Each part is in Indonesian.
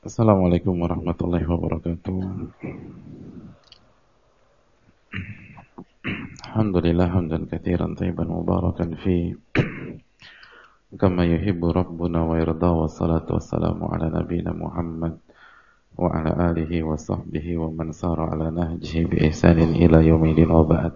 Assalamualaikum warahmatullahi wabarakatuh. Alhamdulillah hamdan katsiran thayyiban mubarakan fi kama yuhibbu rabbuna wa yarda, wassalatu wassalamu ala nabiyyina Muhammad wa ala alihi wa sahbihi wa man sara ala nahjihi bi ihsanin ila yaumil wa ba'd.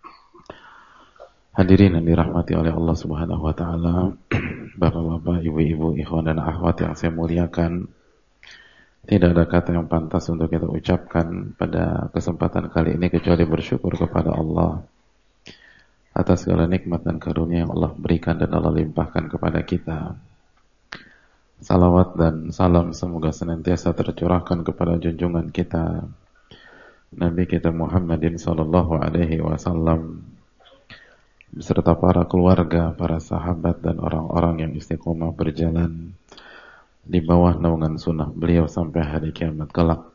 Hadirin yang dirahmati oleh Allah Subhanahu wa taala, Bapak-bapak, ibu-ibu, ikhwan dan akhwat yang saya muliakan. Tidak ada kata yang pantas untuk kita ucapkan pada kesempatan kali ini kecuali bersyukur kepada Allah atas segala nikmat dan karunia yang Allah berikan dan Allah limpahkan kepada kita. Salawat dan salam semoga senantiasa tercurahkan kepada junjungan kita Nabi kita Muhammadin sallallahu alaihi wasallam beserta para keluarga, para sahabat dan orang-orang yang istiqomah berjalan di bawah naungan sunnah beliau sampai hari kiamat kelak.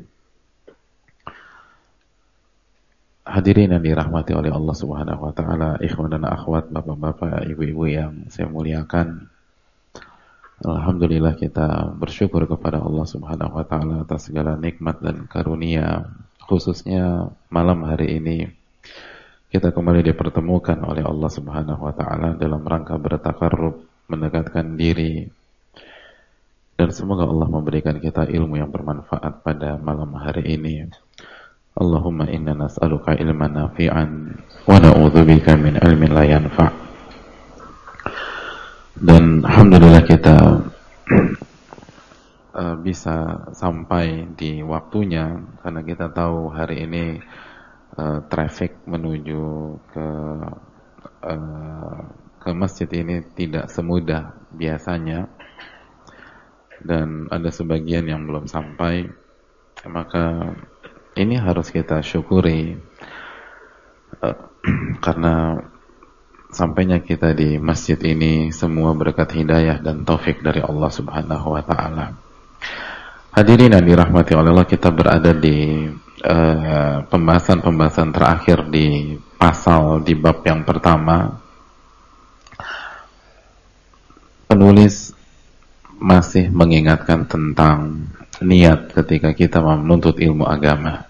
Hadirin yang dirahmati oleh Allah Subhanahu wa taala, ikhwan dan akhwat, bapak-bapak, ibu-ibu yang saya muliakan. Alhamdulillah kita bersyukur kepada Allah Subhanahu wa taala atas segala nikmat dan karunia, khususnya malam hari ini kita kembali dipertemukan oleh Allah Subhanahu wa taala dalam rangka bertakarrub, mendekatkan diri. Dan semoga Allah memberikan kita ilmu yang bermanfaat pada malam hari ini. Allahumma inna nas'aluka ilman nafi'an wa na'udzubika min ilmin la yanfa'. Dan alhamdulillah kita bisa sampai di waktunya, karena kita tahu hari ini traffic menuju ke masjid ini tidak semudah biasanya. Dan ada sebagian yang belum sampai, maka ini harus kita syukuri karena sampainya kita di masjid ini semua berkat hidayah dan taufik dari Allah Subhanahu wa taala. Hadirin yang dirahmati oleh Allah, kita berada di pembahasan terakhir di pasal di bab yang pertama. Penulis masih mengingatkan tentang niat ketika kita menuntut ilmu agama,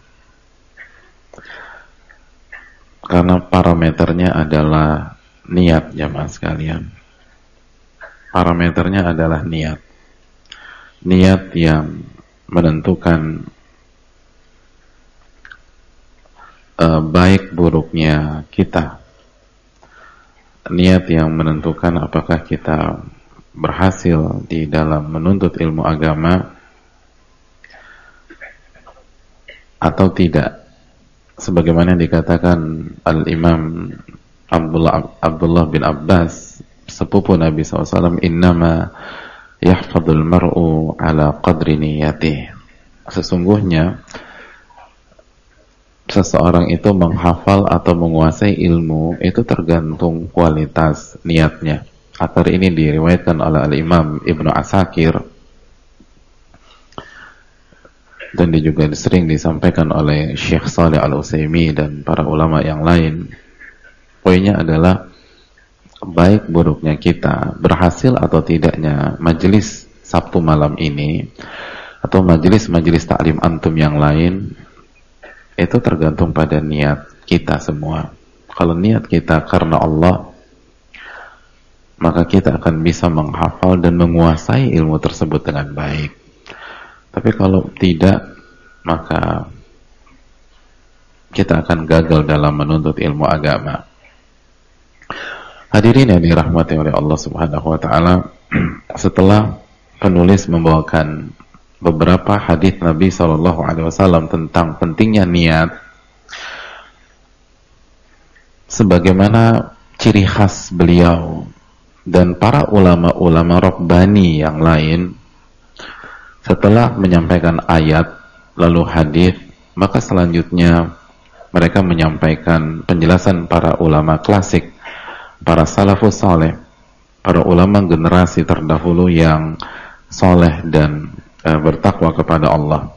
karena parameternya adalah niat, jamaah sekalian. Parameternya adalah niat yang menentukan baik buruknya kita, niat yang menentukan apakah kita berhasil di dalam menuntut ilmu agama atau tidak. Sebagaimana dikatakan Al-Imam Abdullah bin Abbas, sepupu Nabi SAW, innama yahfadul mar'u ala qadri niyatih. Sesungguhnya seseorang itu menghafal atau menguasai ilmu itu tergantung kualitas niatnya. Athar ini diriwayatkan oleh Al-Imam Ibnu Asakir dan juga sering disampaikan oleh Syekh Shalih Al-Utsaimin dan para ulama yang lain. Poinnya adalah baik buruknya kita, berhasil atau tidaknya majelis Sabtu malam ini atau majelis-majelis taklim antum yang lain, itu tergantung pada niat kita semua. Kalau niat kita karena Allah, maka kita akan bisa menghafal dan menguasai ilmu tersebut dengan baik. Tapi kalau tidak, maka kita akan gagal dalam menuntut ilmu agama. Hadirin yang dirahmati oleh Allah Subhanahu wa taala, setelah penulis membawakan beberapa hadis Nabi sallallahu alaihi wasallam tentang pentingnya niat, sebagaimana ciri khas beliau dan para ulama-ulama Rabbani yang lain, setelah menyampaikan ayat lalu hadis, maka selanjutnya mereka menyampaikan penjelasan para ulama klasik, para salafus saleh, para ulama generasi terdahulu yang soleh dan bertakwa kepada Allah.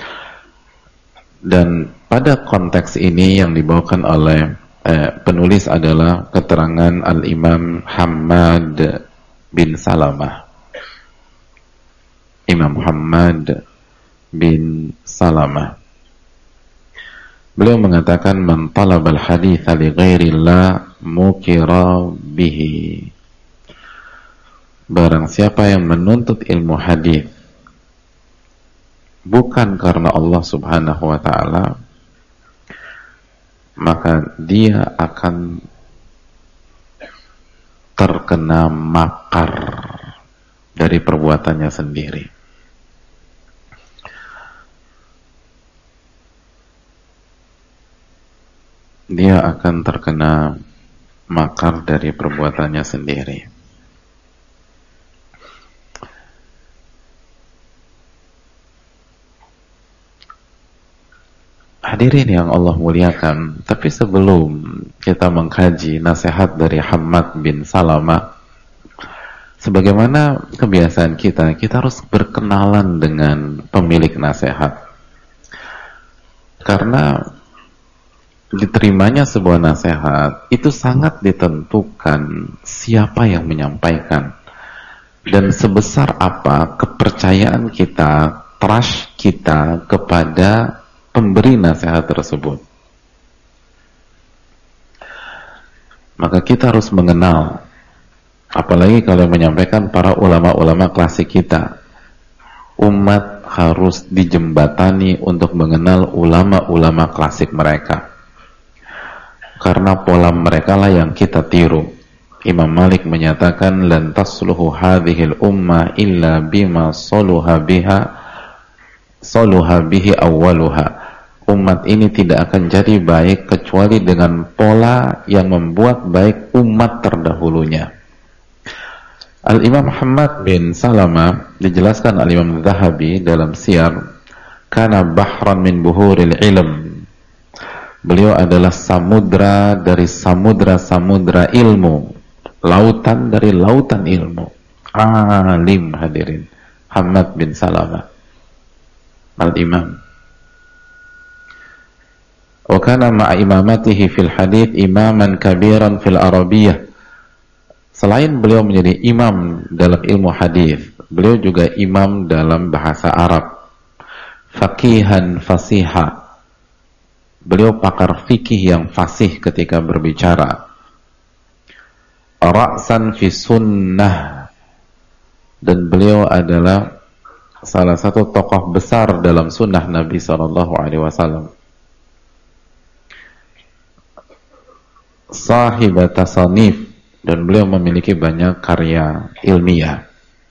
Dan pada konteks ini yang dibawakan oleh penulis adalah keterangan Al-Imam Hammad bin Salamah. Imam Muhammad bin Salamah. Beliau mengatakan, man talabal haditha li ghairillah mukira bihi. Barang siapa yang menuntut ilmu hadis bukan karena Allah Subhanahu wa ta'ala, maka dia akan terkena makar dari perbuatannya sendiri. Dia akan terkena makar dari perbuatannya sendiri. Hadirin yang Allah muliakan, tapi sebelum kita mengkaji nasihat dari Hammad bin Salamah, sebagaimana kebiasaan kita harus berkenalan dengan pemilik nasihat. Karena diterimanya sebuah nasihat itu sangat ditentukan siapa yang menyampaikan dan sebesar apa kepercayaan kita, trust kita kepada pemberi nasihat tersebut. Maka kita harus mengenal, apalagi kalau menyampaikan para ulama-ulama klasik kita. Umat harus dijembatani untuk mengenal ulama-ulama klasik mereka, karena pola mereka lah yang kita tiru. Imam Malik menyatakan, lan tasluhu hadhil ummah illa bima saluha bihi awwaluha. Umat ini tidak akan jadi baik kecuali dengan pola yang membuat baik umat terdahulunya. Al-Imam Muhammad bin Salamah, dijelaskan Al-Imam Zahabi dalam Siyar, kana bahran min buhuril ilm. Beliau adalah samudra dari samudra-samudra ilmu, lautan dari lautan ilmu. Alim, hadirin. Muhammad bin Salamah Al-Imam. Wa kana ma'a imamatihi fil hadith imaman kabiran fil arabiyah. Selain beliau menjadi imam dalam ilmu hadis, beliau juga imam dalam bahasa Arab. Faqihan fasiha. Beliau pakar fikih yang fasih ketika berbicara. Ra'san fi sunnah. Dan beliau adalah salah satu tokoh besar dalam sunnah Nabi SAW. Sahibat tasanif, dan beliau memiliki banyak karya ilmiah.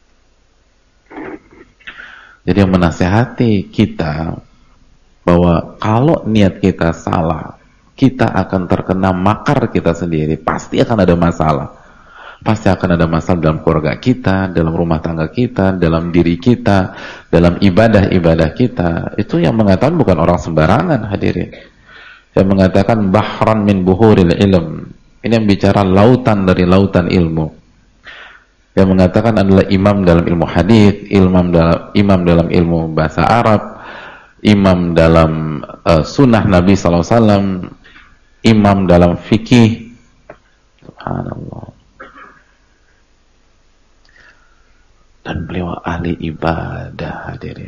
Jadi yang menasihati kita bahwa kalau niat kita salah, kita akan terkena makar kita sendiri. Pasti akan ada masalah. Pasti akan ada masalah dalam keluarga kita, dalam rumah tangga kita, dalam diri kita, dalam ibadah-ibadah kita. Itu yang mengatakan bukan orang sembarangan, hadirin. Yang mengatakan bahran min buhuril ilm. Ini yang bicara lautan dari lautan ilmu. Yang mengatakan adalah imam dalam ilmu hadis, imam dalam ilmu bahasa Arab, imam dalam sunnah Nabi SAW, imam dalam fikih. Subhanallah. Dan beliau ahli ibadah, hadirin.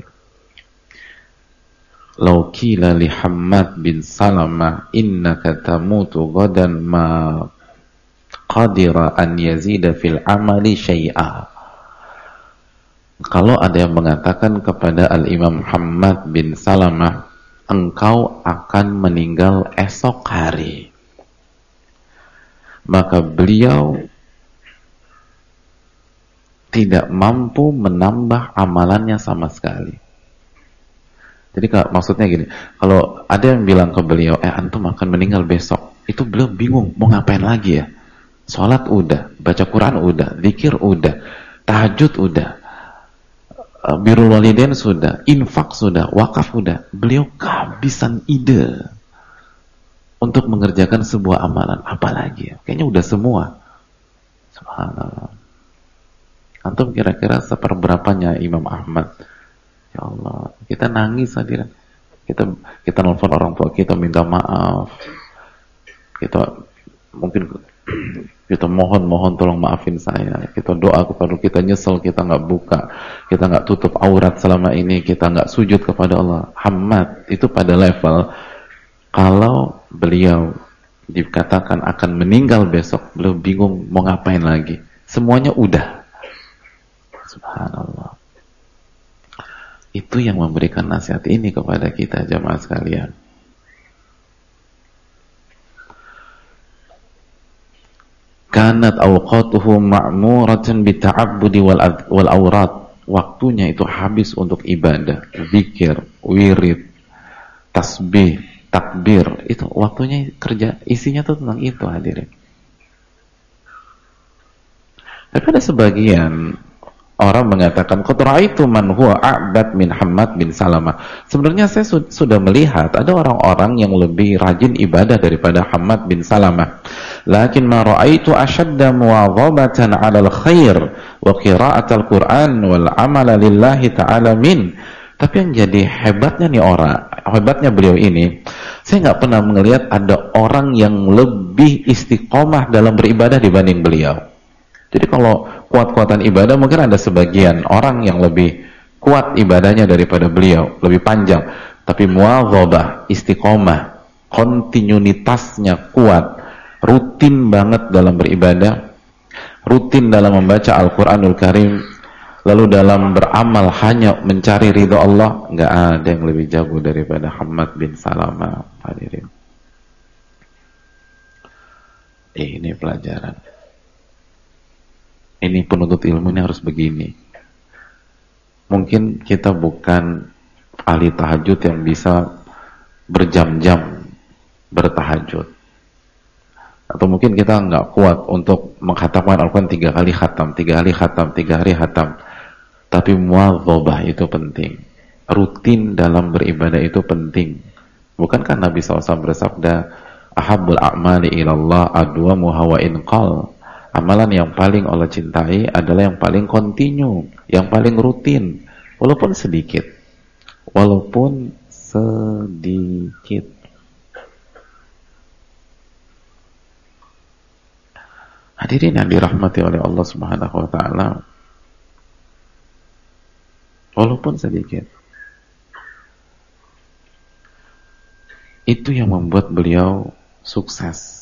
Lau qila li Hammad bin Salamah innaka tamutu ghadan ma qadira an yazida fil amali syai'a. Kalau ada yang mengatakan kepada Al-Imam Muhammad bin Salamah, engkau akan meninggal esok hari, maka beliau tidak mampu menambah amalannya sama sekali. Jadi maksudnya gini, kalau ada yang bilang ke beliau, antum akan meninggal besok, itu beliau bingung, mau ngapain lagi ya? Sholat udah, baca Quran udah, zikir udah, tahajud udah, birrul walidain sudah, infak sudah, wakaf udah. Beliau kehabisan ide untuk mengerjakan sebuah amalan. Apalagi ya? Kayaknya udah semua. Subhanallah. Antum kira-kira seperberapanya Imam Ahmad? Ya Allah, kita nangis hadirin. Kita nelfon orang tua kita minta maaf. Kita mungkin Kita mohon tolong maafin saya. Kita doa kepada, kita nyesel, kita nggak buka, kita nggak tutup aurat selama ini, kita nggak sujud kepada Allah. Hamad itu pada level kalau beliau dikatakan akan meninggal besok, beliau bingung mau ngapain lagi. Semuanya udah. Subhanallah. Itu yang memberikan nasihat ini kepada kita jamaah sekalian. Kanat awqatuhu ma'muratan bita'abbudi wal awrat. Waktunya itu habis untuk ibadah, zikir, wirid, tasbih, takbir. Itu waktunya kerja, isinya tuh tentang itu, hadirin. Tapi ada sebagian orang mengatakan, qad ra'aitu man huwa a'bad min Hammad bin Salamah. Sebenarnya saya sudah melihat ada orang-orang yang lebih rajin ibadah daripada Hammad bin Salamah. Lakin ma ra'aitu ashadda muwadhabatan 'ala al-khair wa qira'at al-Qur'an wal 'amala lillahi ta'ala min. Tapi yang jadi hebatnya beliau ini, saya nggak pernah melihat ada orang yang lebih istiqomah dalam beribadah dibanding beliau. Jadi kalau kuat-kuatan ibadah mungkin ada sebagian orang yang lebih kuat ibadahnya daripada beliau, lebih panjang. Tapi muwadhabah, istiqomah, kontinuitasnya kuat, rutin banget dalam beribadah, rutin dalam membaca Al-Quranul Karim, lalu dalam beramal hanya mencari ridho Allah. Nggak ada yang lebih jago daripada Hammad bin Salamah, hadirin. Ini pelajaran. Ini penuntut ilmu ini harus begini. Mungkin kita bukan ahli tahajud yang bisa berjam-jam bertahajud, atau mungkin kita nggak kuat untuk mengkhatamkan Al-Quran 3 kali khatam, 3 hari khatam, 3 hari khatam. Tapi muwadhabah itu penting. Rutin dalam beribadah itu penting. Bukankah Nabi SAW bersabda, ahabbul a'mali ilallah adwamuha wa in qal. Amalan yang paling Allah cintai adalah yang paling kontinu, yang paling rutin, walaupun sedikit. Walaupun sedikit. Hadirin yang dirahmati oleh Allah Subhanahu wa taala. Walaupun sedikit. Itu yang membuat beliau sukses.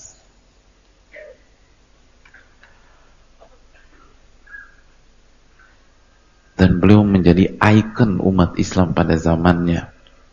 Dan beliau menjadi ikon umat Islam pada zamannya.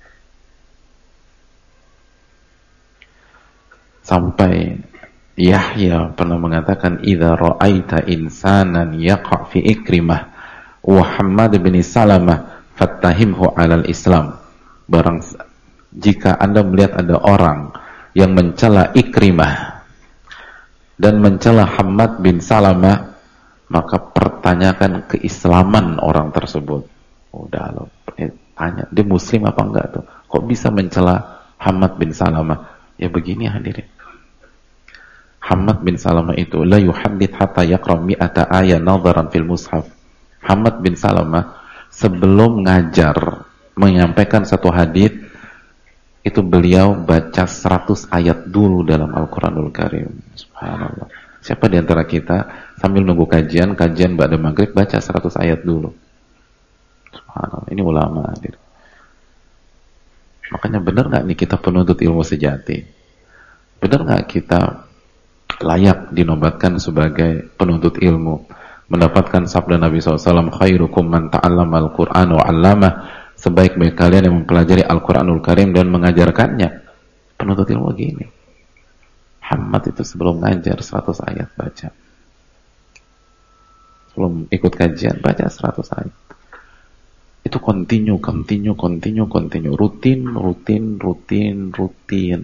Sampai Yahya pernah mengatakan, idza ra'aita insanan yaqa' fi Ikrimah wa Hammad bin Salamah fattahimhu 'alal Islam. Jika Anda melihat ada orang yang mencela Ikrimah dan mencela Hammad bin Salamah, maka pertanyakan keislaman orang tersebut. Udah lo tanya, dia muslim apa enggak tuh? Kok bisa mencela Hammad bin Salamah? Ya begini hadirin. Hammad bin Salamah itu la yuhaddits hatta yaqra mi'ata ayat nadharan fil mushaf. Hammad bin Salamah sebelum ngajar menyampaikan satu hadits itu beliau baca 100 ayat dulu dalam Al-Quranul Karim. Subhanallah. Siapa di antara kita sambil nunggu kajian ba'da maghrib baca 100 ayat dulu? Subhanallah. Ini ulama hadir. Makanya benar nggak nih kita penuntut ilmu sejati? Benar nggak kita layak dinobatkan sebagai penuntut ilmu, mendapatkan sabda Nabi SAW, khairukum man ta'allama al-Quran wa 'allamah, sebaik-baik kalian yang mempelajari Al-Quranul Karim dan mengajarkannya. Penuntut ilmu gini. Hammad itu sebelum ngajar 100 ayat baca, sebelum ikut kajian baca 100 ayat. Itu continue, rutin.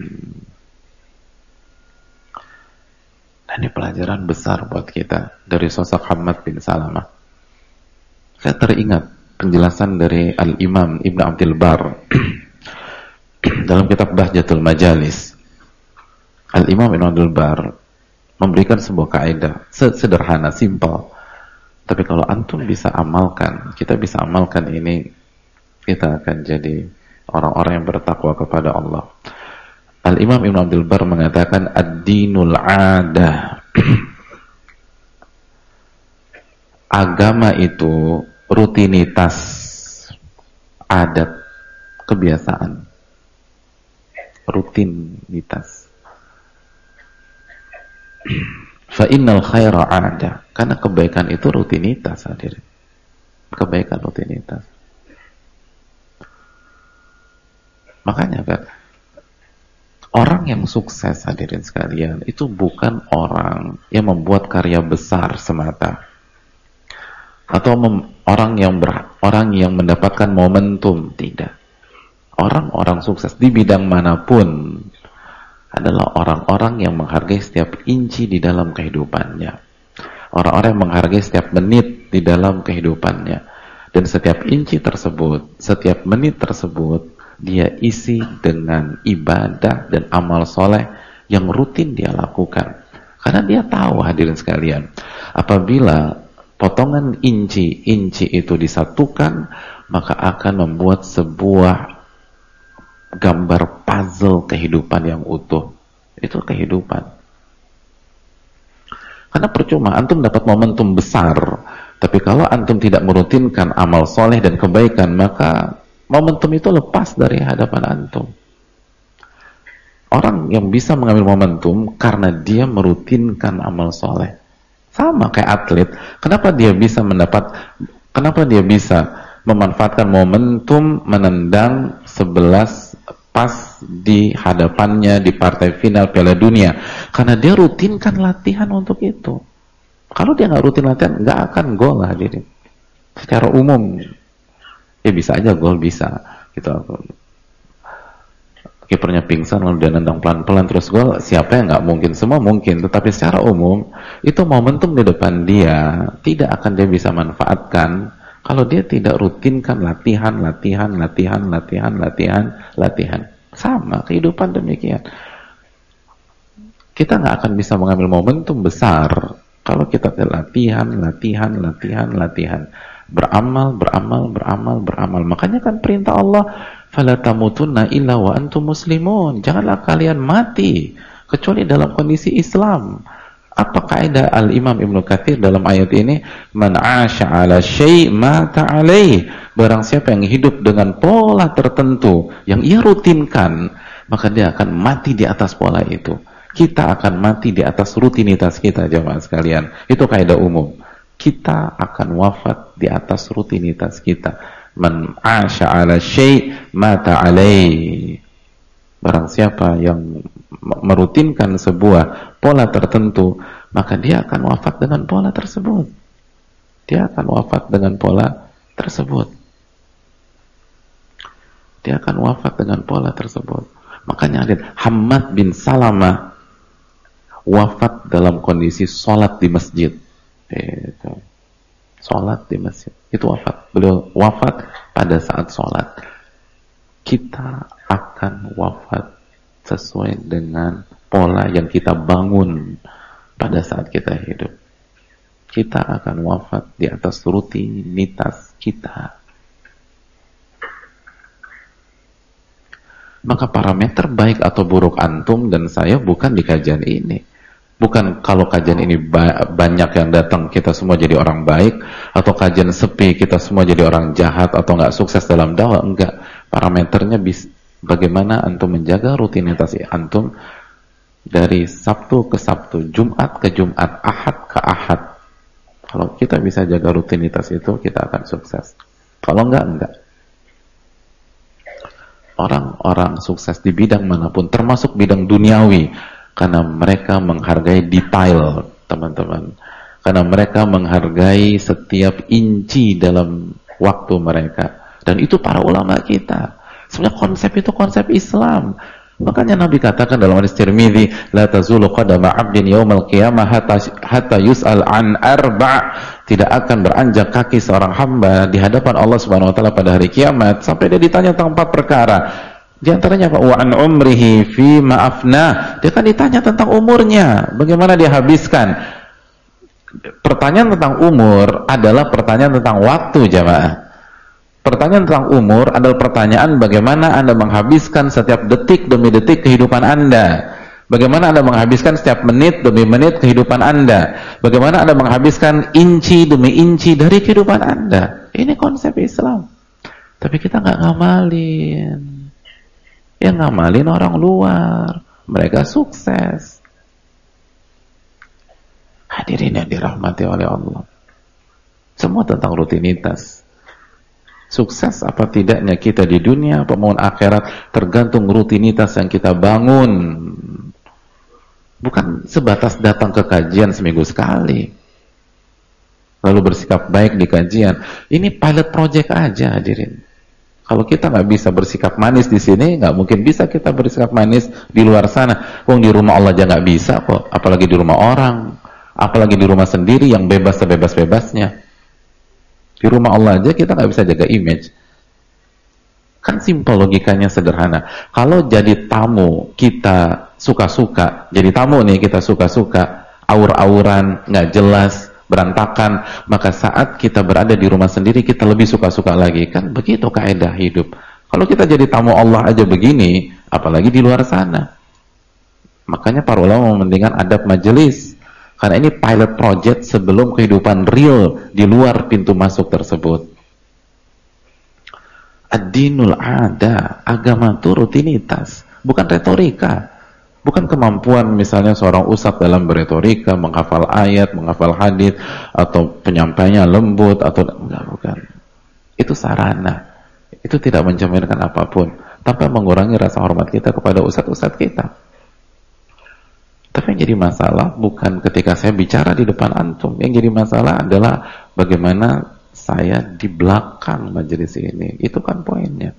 Dan ini pelajaran besar buat kita dari sosok Hammad bin Salamah. Saya teringat penjelasan dari Al-Imam Ibn Abdul Bar dalam kitab Bahjatul Majalis. Al-Imam Ibn Abdul Bar memberikan sebuah kaidah sederhana, simpel. Tapi kalau antum bisa amalkan, kita bisa amalkan ini, kita akan jadi orang-orang yang bertakwa kepada Allah. Al-Imam Ibn Abdul Bar mengatakan ad-dinul 'adah agama itu rutinitas, adat, kebiasaan, rutinitas. Fa innal khaira 'ada, karena kebaikan itu rutinitas, hadirin. Kebaikan rutinitas. Makanya kan orang yang sukses, hadirin sekalian, itu bukan orang yang membuat karya besar semata, atau orang yang mendapatkan momentum. Tidak. Orang-orang sukses di bidang manapun adalah orang-orang yang menghargai setiap inci di dalam kehidupannya, orang-orang yang menghargai setiap menit di dalam kehidupannya, dan setiap inci tersebut, setiap menit tersebut dia isi dengan ibadah dan amal soleh yang rutin dia lakukan. Karena dia tahu, hadirin sekalian, apabila potongan inci-inci itu disatukan, maka akan membuat sebuah gambar puzzle kehidupan yang utuh. Itu kehidupan. Karena percuma antum dapat momentum besar, tapi kalau antum tidak merutinkan amal soleh dan kebaikan, maka momentum itu lepas dari hadapan antum. Orang yang bisa mengambil momentum karena dia merutinkan amal soleh. Sama kayak atlet. Kenapa dia bisa memanfaatkan momentum menendang 11 pas di hadapannya di partai final Piala Dunia? Karena dia rutinkan latihan untuk itu. Kalau dia nggak rutin latihan, nggak akan gol, hadirin. Secara umum, ya bisa aja gol, bisa. Gitu. Kipernya pingsan lalu dia nendang pelan-pelan terus gol, siapa yang nggak mungkin? Semua mungkin. Tetapi secara umum, itu momentum di depan dia tidak akan dia bisa manfaatkan kalau dia tidak rutinkan latihan. Sama, kehidupan demikian. Kita nggak akan bisa mengambil momentum besar kalau kita latihan. Beramal. Makanya kan perintah Allah, fala tamutunna illa wa antum muslimun. Janganlah kalian mati kecuali dalam kondisi Islam. Apa kaidah Al-Imam Ibnu Katsir dalam ayat ini? Man 'asha 'ala syai' mata 'alaih. Barang siapa yang hidup dengan pola tertentu yang ia rutinkan, maka dia akan mati di atas pola itu. Kita akan mati di atas rutinitas kita, jemaah sekalian. Itu kaidah umum. Kita akan wafat di atas rutinitas kita. Man 'asha 'ala syai' mata 'alaih. Barang siapa yang merutinkan sebuah pola tertentu, maka dia akan wafat dengan pola tersebut. Makanya ada Hammad bin Salamah wafat dalam kondisi sholat di masjid. Sholat di masjid. Itu wafat. Beliau wafat pada saat sholat. Kita akan wafat sesuai dengan pola yang kita bangun pada saat kita hidup. Kita akan wafat di atas rutinitas kita. Maka parameter baik atau buruk antum dan saya bukan di kajian ini. Bukan kalau kajian ini banyak yang datang kita semua jadi orang baik, atau kajian sepi kita semua jadi orang jahat atau nggak sukses dalam dakwah. Enggak. Parameternya bagaimana antum menjaga rutinitas antum dari Sabtu ke Sabtu, Jumat ke Jumat, Ahad ke Ahad. Kalau kita bisa jaga rutinitas itu, kita akan sukses. Kalau enggak. Orang-orang sukses di bidang manapun, termasuk bidang duniawi, karena mereka menghargai detail, teman-teman. Karena mereka menghargai setiap inci dalam waktu mereka. Dan itu para ulama kita. Sebenarnya konsep itu konsep Islam. Makanya Nabi katakan dalam hadis Tirmidzi, la tazulu qadama 'abdin yaumal qiyamah hatta yus'al an arba'. Tidak akan beranjak kaki seorang hamba di hadapan Allah Subhanahu wa taala pada hari kiamat sampai dia ditanya tentang 4 perkara. Di antaranya apa? Wa an umrihi fi ma afna. Dia akan ditanya tentang umurnya, bagaimana dia habiskan. Pertanyaan tentang umur adalah pertanyaan tentang waktu, jamaah. Pertanyaan tentang umur adalah pertanyaan bagaimana Anda menghabiskan setiap detik demi detik kehidupan Anda. Bagaimana Anda menghabiskan setiap menit demi menit kehidupan Anda? Bagaimana Anda menghabiskan inci demi inci dari kehidupan Anda? Ini konsep Islam. Tapi kita nggak ngamalin. Yang ngamalin orang luar. Mereka sukses. Hadirin yang dirahmati oleh Allah. Semua tentang rutinitas. Sukses apa tidaknya kita di dunia, maupun akhirat, tergantung rutinitas yang kita bangun. Bukan sebatas datang ke kajian seminggu sekali, lalu bersikap baik di kajian. Ini pilot project aja, hadirin. Kalau kita nggak bisa bersikap manis di sini, nggak mungkin bisa kita bersikap manis di luar sana. Di rumah Allah aja nggak bisa kok, apalagi di rumah orang, apalagi di rumah sendiri yang bebas sebebas-bebasnya. Di rumah Allah aja kita nggak bisa jaga image. Kan simpel, logikanya sederhana. Kalau jadi tamu kita suka-suka, jadi tamu nih kita suka-suka, aur-auran, nggak jelas, berantakan, maka saat kita berada di rumah sendiri kita lebih suka-suka lagi. Kan begitu kaidah hidup. Kalau kita jadi tamu Allah aja begini, apalagi di luar sana. Makanya para ulama mementingkan adab majelis, karena ini pilot project sebelum kehidupan real di luar pintu masuk tersebut. Ad-dinul ada, agama itu rutinitas, bukan retorika, bukan kemampuan misalnya seorang ustadz dalam beretorika, menghafal ayat, menghafal hadis, atau penyampainya lembut, atau enggak, bukan. Itu sarana, itu tidak mencerminkan apapun, tanpa mengurangi rasa hormat kita kepada ustadz-ustadz kita. Tapi yang jadi masalah bukan ketika saya bicara di depan antum, yang jadi masalah adalah bagaimana saya di belakang majelis ini. Itu kan poinnya.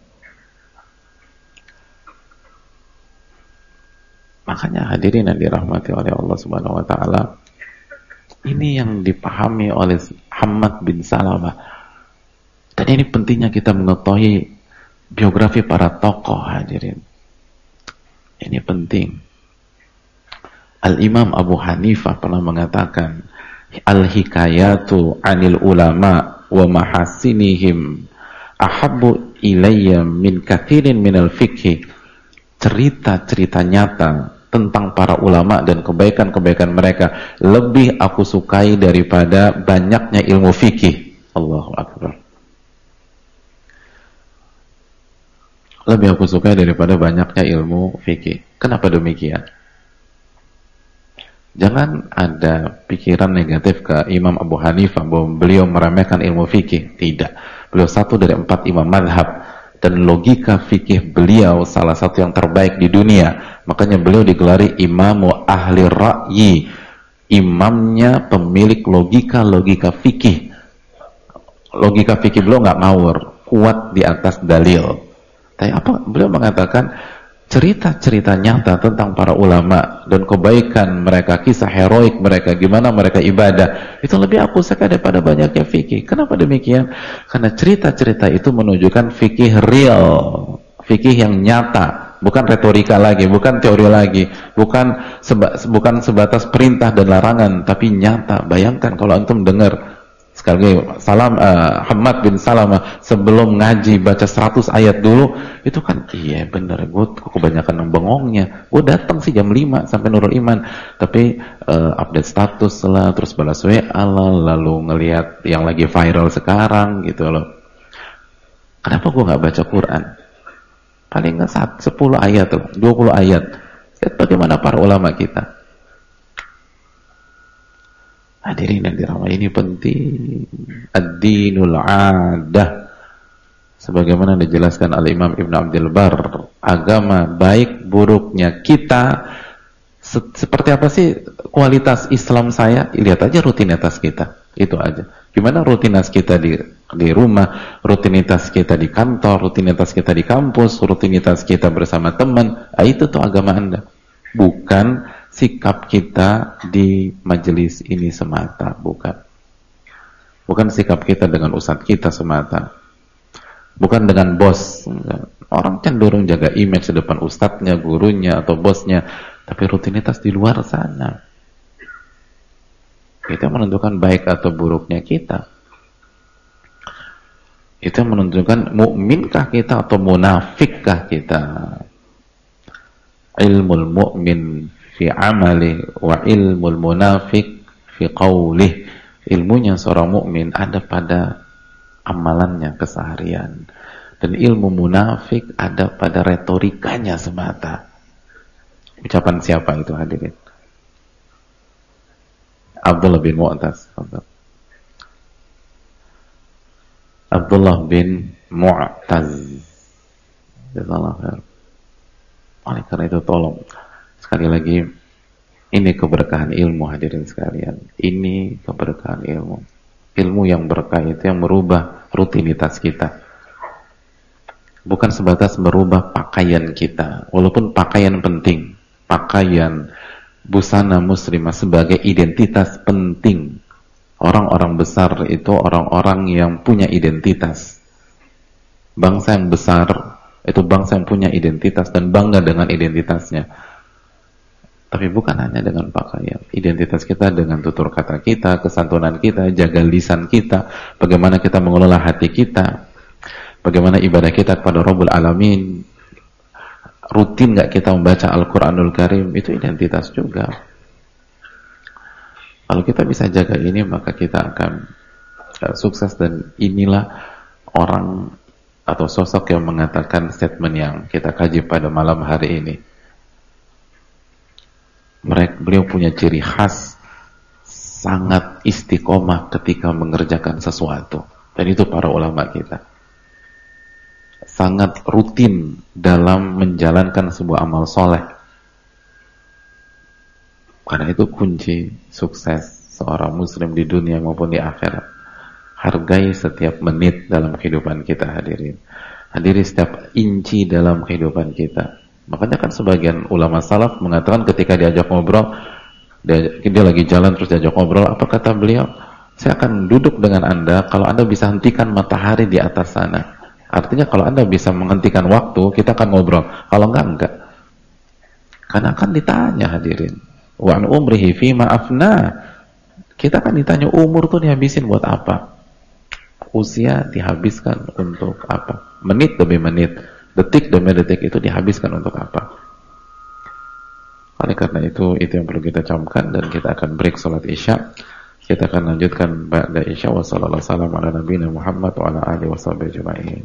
Makanya hadirin yang dirahmati oleh Allah Subhanahu wa taala, ini yang dipahami oleh Hammad bin Salamah. Dan ini pentingnya kita mengetahui biografi para tokoh, hadirin. Ini penting. Al-Imam Abu Hanifah pernah mengatakan, al-hikayatu 'anil ulama wa mahasinihim ahabbu ilayya min katsirin minal fiqh. Cerita-cerita nyata tentang para ulama dan kebaikan-kebaikan mereka lebih aku sukai daripada banyaknya ilmu fikih. Allahu Akbar. Lebih aku sukai daripada banyaknya ilmu fikih. Kenapa demikian? Jangan ada pikiran negatif ke Imam Abu Hanifah bahwa beliau meremehkan ilmu fikih. Tidak. Beliau satu dari 4 imam madhab, dan logika fikih beliau salah satu yang terbaik di dunia. Makanya beliau digelari imamu ahli ra'yi, imamnya pemilik logika fikih. Logika fikih beliau nggak ngawur, kuat di atas dalil. Tapi apa? Beliau mengatakan cerita-cerita nyata tentang para ulama dan kebaikan mereka, kisah heroik mereka, gimana mereka ibadah, itu lebih aku suka daripada banyaknya fikih. Kenapa demikian? Karena cerita-cerita itu menunjukkan fikih real, fikih yang nyata, bukan retorika lagi, bukan teori lagi, bukan sebatas perintah dan larangan, tapi nyata. Bayangkan kalau antum dengar sekali Hammad bin Salamah sebelum ngaji baca 100 ayat dulu, itu kan iya bener, gue kebanyakan bengongnya. Gue datang sih jam 5 sampai Nurul Iman, tapi update status lah, terus balas WA lah, lalu ngelihat yang lagi viral sekarang gitu loh. Kenapa gue nggak baca Quran? Paling nggak 10 ayat tuh, 20 ayat. Lihat bagaimana para ulama kita. Hadirin yang dirahmati, ini penting. Ad-dinul adah, sebagaimana dijelaskan oleh Imam Ibn Abdul Bar, agama baik buruknya kita seperti apa sih kualitas Islam saya? Lihat aja rutinitas kita, itu aja. Gimana rutinitas kita di rumah, rutinitas kita di kantor, rutinitas kita di kampus, rutinitas kita bersama teman. Itu tuh agama Anda. Bukan sikap kita di majelis ini semata, bukan. Bukan sikap kita dengan ustadz kita semata. Bukan dengan bos. Orang cenderung jaga image di depan ustadznya, gurunya, atau bosnya, tapi rutinitas di luar sana. Itu menentukan baik atau buruknya kita. Itu menunjukkan mukminkah kita atau munafikkah kita. Ilmul mu'min fi amali wa ilmul munafiq fi qawlih. Ilmunya seorang mukmin ada pada amalannya keseharian, dan ilmu munafik ada pada retorikanya semata. Ucapan siapa itu hadirin? Abdullah bin Mu'taz. Abdullah bin Mu'taz. Oleh karena itu tolong sekali lagi, ini keberkahan ilmu hadirin sekalian. Ini keberkahan ilmu. Ilmu yang berkah itu yang merubah rutinitas kita. Bukan sebatas merubah pakaian kita, walaupun pakaian penting. Pakaian busana muslimah sebagai identitas penting. Orang-orang besar itu orang-orang yang punya identitas. Bangsa yang besar itu bangsa yang punya identitas dan bangga dengan identitasnya. Tapi bukan hanya dengan pakaian. Identitas kita dengan tutur kata kita, kesantunan kita, jaga lisan kita, bagaimana kita mengelola hati kita, bagaimana ibadah kita kepada Rabbul Alamin. Rutin gak kita membaca Al-Quranul Karim, itu identitas juga. Kalau kita bisa jaga ini, maka kita akan sukses. Dan inilah orang atau sosok yang mengatakan statement yang kita kaji pada malam hari ini. Beliau punya ciri khas sangat istiqomah ketika mengerjakan sesuatu, dan itu para ulama kita. Sangat rutin dalam menjalankan sebuah amal soleh. Karena itu kunci sukses seorang muslim di dunia maupun di akhirat. Hargai setiap menit dalam kehidupan kita hadirin. Hadiri setiap inci dalam kehidupan kita. Makanya kan sebagian ulama salaf mengatakan ketika diajak ngobrol, dia lagi jalan terus diajak ngobrol, apa kata beliau? Saya akan duduk dengan Anda kalau Anda bisa hentikan matahari di atas sana. Artinya kalau Anda bisa menghentikan waktu, kita akan ngobrol. Kalau enggak. Karena akan ditanya hadirin. Wa an umrihi fima afna. Kita akan ditanya umur tuh dihabisin buat apa? Usia dihabiskan untuk apa? Menit demi menit, detik demi detik itu dihabiskan untuk apa? Oleh karena itu yang perlu kita camkan, dan kita akan break salat Isya. Kita akan lanjutkan ba'da Isya. Wa sallallahu wasallam ala nabiyina Muhammad wa ala alihi washabihi ajma'in.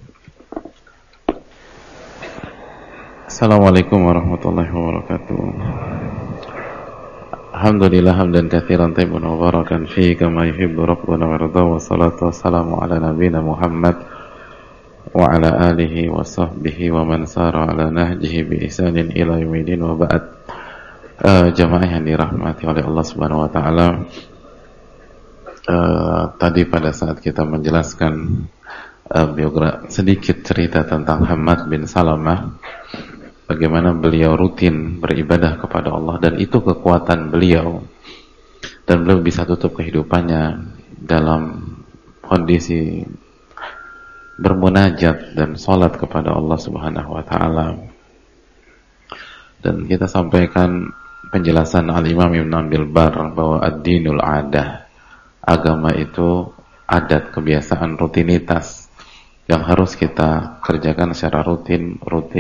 Assalamualaikum warahmatullahi wabarakatuh. Alhamdulillah hamdan katsiran thayyiban mubarakan fihi kama yuhibbu rabbuna wa yarda, wa salatu wassalamu ala nabiyina Muhammad wa ala alihi wa sahbihi wa man sara ala nahjihi bi ihsanin ila yaumil wa ba'd. Jamaah yang dirahmati oleh Allah Subhanahu wa taala, tadi pada saat kita menjelaskan sedikit cerita tentang Hammad bin Salamah, bagaimana beliau rutin beribadah kepada Allah, dan itu kekuatan beliau, dan beliau bisa tutup kehidupannya dalam kondisi bermunajat dan salat kepada Allah Subhanahu wa taala. Dan kita sampaikan penjelasan Al-Imam Ibn Abdul Bar bahwa ad-dinul adah, agama itu adat, kebiasaan, rutinitas yang harus kita kerjakan secara rutin.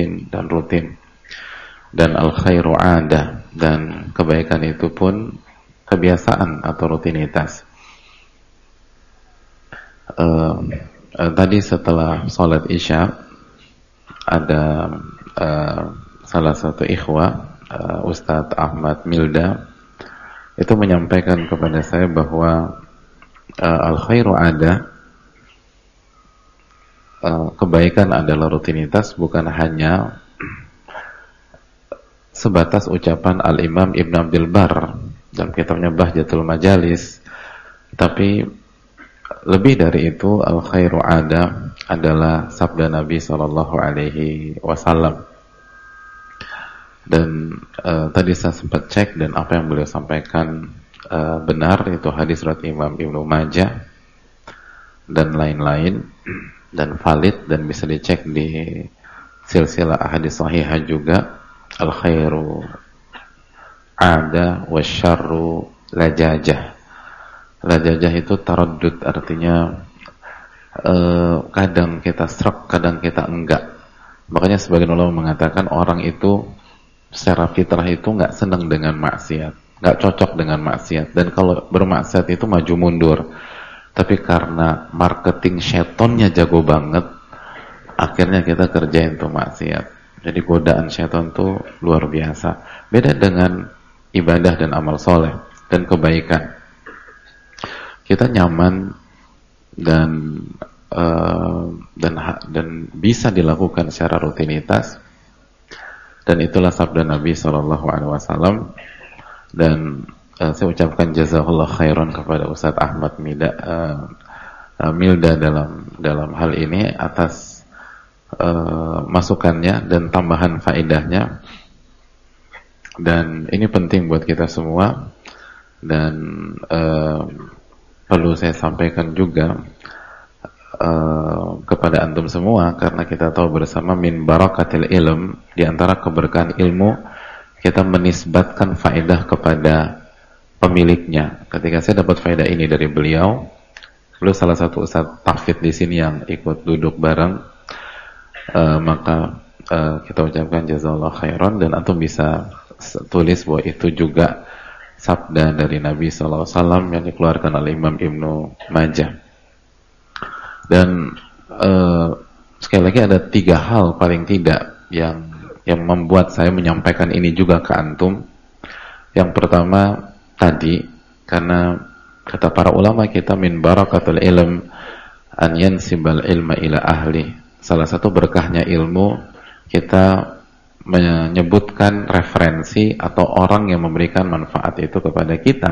Dan al-khairu adah, dan kebaikan itu pun kebiasaan atau rutinitas. Tadi setelah sholat Isya, ada salah satu ikhwah, Ustadz Ahmad Milda, itu menyampaikan kepada saya bahwa al-khairu adah, kebaikan adalah rutinitas, bukan hanya sebatas ucapan Al-Imam Ibn Abdul Bar dalam kitabnya Bahjatul Majalis, tapi lebih dari itu. Al-khairu ada adalah sabda Nabi SAW. Dan tadi saya sempat cek, dan apa yang beliau sampaikan benar, itu hadis riwayat Imam Ibnu Majah dan lain-lain, dan valid, dan bisa dicek di silsilah hadis sahihah juga. Al-khairu ada wasyarru lajajah. Lajajah itu taraddud, artinya kadang kita serak, kadang kita enggak. Makanya sebagian ulama mengatakan orang itu secara fitrah itu nggak senang dengan maksiat, nggak cocok dengan maksiat, dan kalau bermaksiat itu maju mundur. Tapi karena marketing setonnya jago banget, akhirnya kita kerjain tuh maksiat. Jadi godaan seton tuh luar biasa. Beda dengan ibadah dan amal soleh dan kebaikan. Kita nyaman dan dan bisa dilakukan secara rutinitas, dan itulah sabda Nabi SAW. Dan saya ucapkan jazakallah khairan kepada Ustadz Ahmad Milda dalam hal ini atas masukannya dan tambahan faedahnya. Dan ini penting buat kita semua, dan perlu saya sampaikan juga kepada antum semua, karena kita tahu bersama min barakatil ilm, di antara keberkahan ilmu kita menisbatkan faedah kepada pemiliknya. Ketika saya dapat faedah ini dari beliau salah satu ustadz tahfidz di sini yang ikut duduk bareng, maka kita ucapkan jazakallahu khairan, dan antum bisa tulis bahwa itu juga sabda dari Nabi SAW yang dikeluarkan oleh Imam Ibnu Majah. Dan sekali lagi ada 3 hal paling tidak yang membuat saya menyampaikan ini juga ke antum. Yang pertama tadi, karena kata para ulama kita min barakatul ilm an yansibal ilma ila ahli. Salah satu berkahnya ilmu, kita menyebutkan referensi atau orang yang memberikan manfaat itu kepada kita.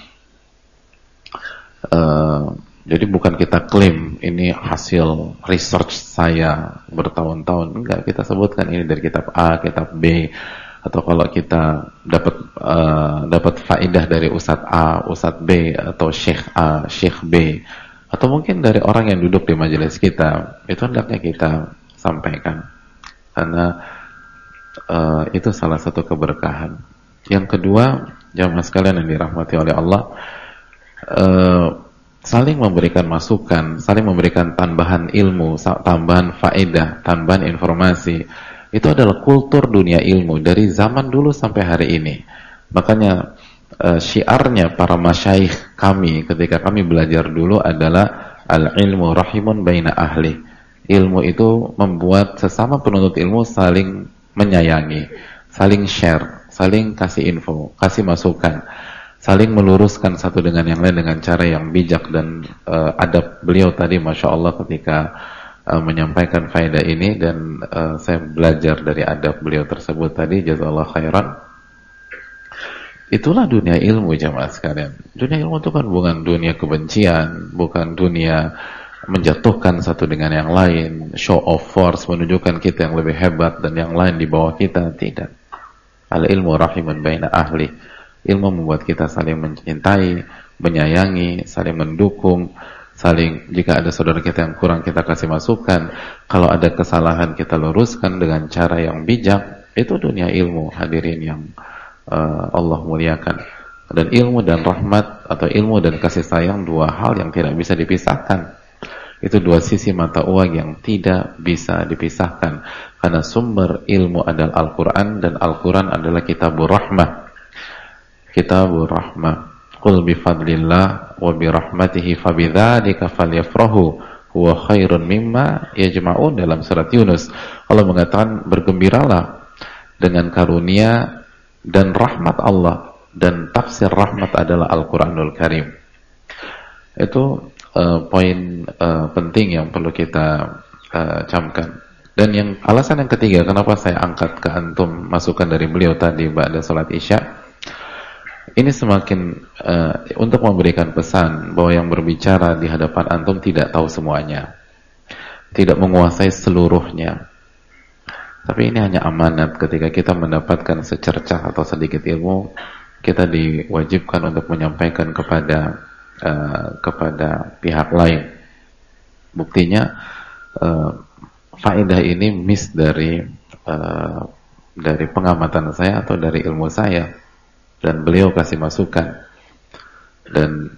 Jadi bukan kita klaim ini hasil research saya bertahun-tahun, enggak, kita sebutkan ini dari kitab A, kitab B, atau kalau kita dapat faedah dari Ustadz A, Ustadz B, atau Syekh A, Syekh B, atau mungkin dari orang yang duduk di majelis kita, itu hendaknya kita sampaikan, karena itu salah satu keberkahan. Yang kedua, jamaah sekalian yang dirahmati oleh Allah, saling memberikan masukan, saling memberikan tambahan ilmu, tambahan faedah, tambahan informasi. Itu adalah kultur dunia ilmu dari zaman dulu sampai hari ini. Makanya syiarnya para masyayikh kami ketika kami belajar dulu adalah al-ilmu rahimun baina ahli. Ilmu itu membuat sesama penuntut ilmu saling menyayangi, saling share, saling kasih info, kasih masukan, saling meluruskan satu dengan yang lain dengan cara yang bijak. Dan adab beliau tadi Masya Allah ketika menyampaikan faedah ini, dan saya belajar dari adab beliau tersebut tadi, jazakallahu khairan. Itulah dunia ilmu jamaah sekalian. Dunia ilmu itu kan bukan dunia kebencian, bukan dunia menjatuhkan satu dengan yang lain, show of force, menunjukkan kita yang lebih hebat dan yang lain di bawah kita. Tidak. Al-ilmu rahimun baina ahli. Ilmu membuat kita saling mencintai, menyayangi, saling mendukung, saling, jika ada saudara kita yang kurang kita kasih masukan, kalau ada kesalahan kita luruskan dengan cara yang bijak. Itu dunia ilmu, hadirin yang Allah muliakan. Dan ilmu dan rahmat atau ilmu dan kasih sayang, 2 hal yang tidak bisa dipisahkan. Itu 2 sisi mata uang yang tidak bisa dipisahkan, karena sumber ilmu adalah Al-Quran, dan Al-Quran adalah kitabur rahmah. Kitabur rahmah. Qul bifadlillah wa birahmatihi fabidzalika falyafrahu huwa khairun mimma yajma'un, dalam surat Yunus. Allah mengatakan bergembiralah dengan karunia dan rahmat Allah, dan tafsir rahmat adalah Al-Quranul Karim. Itu poin penting yang perlu kita camkan. Dan alasan yang ketiga kenapa saya angkat ke antum masukan dari beliau tadi ba'da salat Isya, ini semakin untuk memberikan pesan bahwa yang berbicara di hadapan antum tidak tahu semuanya, tidak menguasai seluruhnya. Tapi ini hanya amanat. Ketika kita mendapatkan secercah atau sedikit ilmu, kita diwajibkan untuk menyampaikan kepada pihak lain. Buktinya faedah ini miss dari pengamatan saya atau dari ilmu saya, dan beliau kasih masukan, dan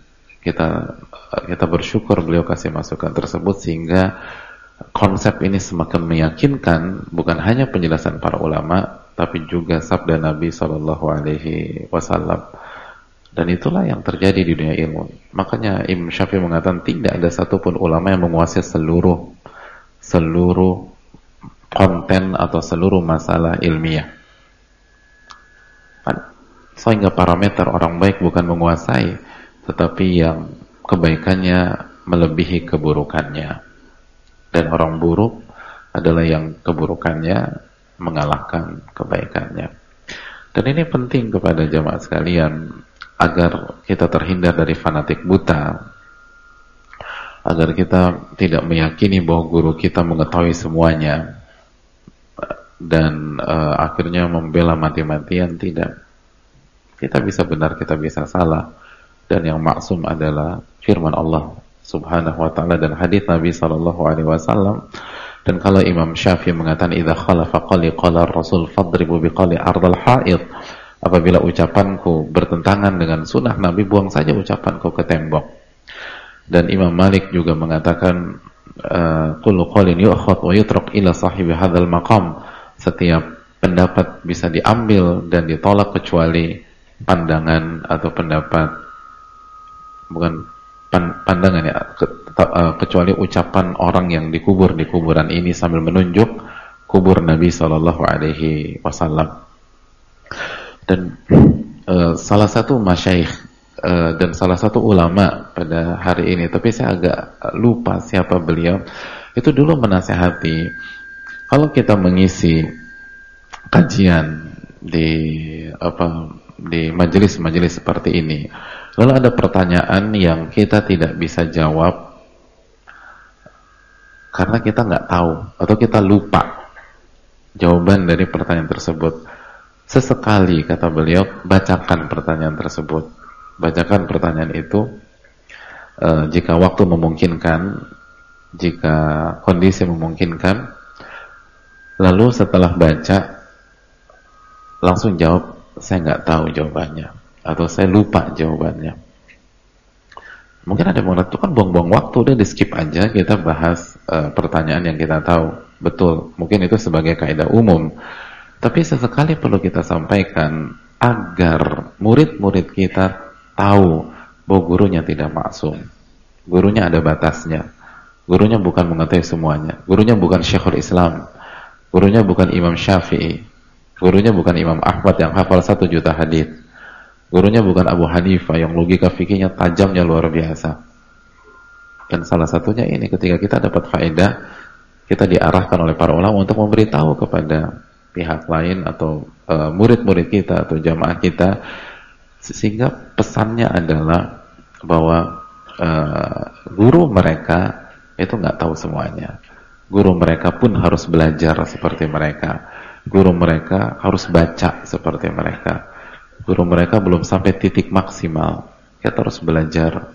kita bersyukur beliau kasih masukan tersebut, sehingga konsep ini semakin meyakinkan bukan hanya penjelasan para ulama, tapi juga sabda Nabi Shallallahu Alaihi Wasallam. Dan itulah yang terjadi di dunia ilmu. Makanya Imam Syafi'i mengatakan tidak ada satupun ulama yang menguasai seluruh konten atau seluruh masalah ilmiah. Sehingga parameter orang baik bukan menguasai, tetapi yang kebaikannya melebihi keburukannya. Dan orang buruk adalah yang keburukannya mengalahkan kebaikannya. Dan ini penting kepada jamaah sekalian, agar kita terhindar dari fanatik buta, agar kita tidak meyakini bahwa guru kita mengetahui semuanya dan akhirnya membela mati-matian. Tidak. Kita bisa benar, kita bisa salah, dan yang maksum adalah firman Allah Subhanahu wa ta'ala dan hadits Nabi sallallahu alaihi wasallam. Dan kalau Imam Syafi'i mengatakan idza khalafa qali qala Rasul fadribu biqali ardal haid, apabila ucapanku bertentangan dengan sunnah Nabi, buang saja ucapanku ke tembok. Dan Imam Malik juga mengatakan kullu qalin yu'khad wa yutrak ila sahibi hadzal maqam, setiap pendapat bisa diambil dan ditolak kecuali pandangan atau pendapat, bukan pandangan ya, kecuali ucapan orang yang dikubur di kuburan ini, sambil menunjuk kubur Nabi Shallallahu Alaihi Wasallam. Dan salah satu masyaikh dan salah satu ulama pada hari ini, tapi saya agak lupa siapa beliau, itu dulu menasihati kalau kita mengisi kajian di majelis-majelis seperti ini, lalu ada pertanyaan yang kita tidak bisa jawab karena kita nggak tahu atau kita lupa jawaban dari pertanyaan tersebut. Sesekali, kata beliau, bacakan pertanyaan tersebut. Bacakan pertanyaan itu jika waktu memungkinkan, jika kondisi memungkinkan. Lalu setelah baca, langsung jawab, saya nggak tahu jawabannya, atau saya lupa jawabannya. Mungkin ada yang mengatakan itu kan buang-buang waktu, udah di skip aja, kita bahas pertanyaan yang kita tahu. Betul, mungkin itu sebagai kaidah umum. Tapi sesekali perlu kita sampaikan agar murid-murid kita tahu bahwa gurunya tidak maksum. Gurunya ada batasnya. Gurunya bukan mengetahui semuanya. Gurunya bukan Syekhul Islam. Gurunya bukan Imam Syafi'i. Gurunya bukan Imam Ahmad yang hafal 1 juta hadits. Gurunya bukan Abu Hanifah yang logika fikihnya tajamnya luar biasa. Dan salah satunya ini, ketika kita dapat faedah, kita diarahkan oleh para ulama untuk memberitahu kepada pihak lain atau murid-murid kita atau jamaah kita, sehingga pesannya adalah bahwa guru mereka itu nggak tahu semuanya. Guru mereka pun harus belajar seperti mereka. Guru mereka harus baca seperti mereka. Guru mereka belum sampai titik maksimal. Kita harus belajar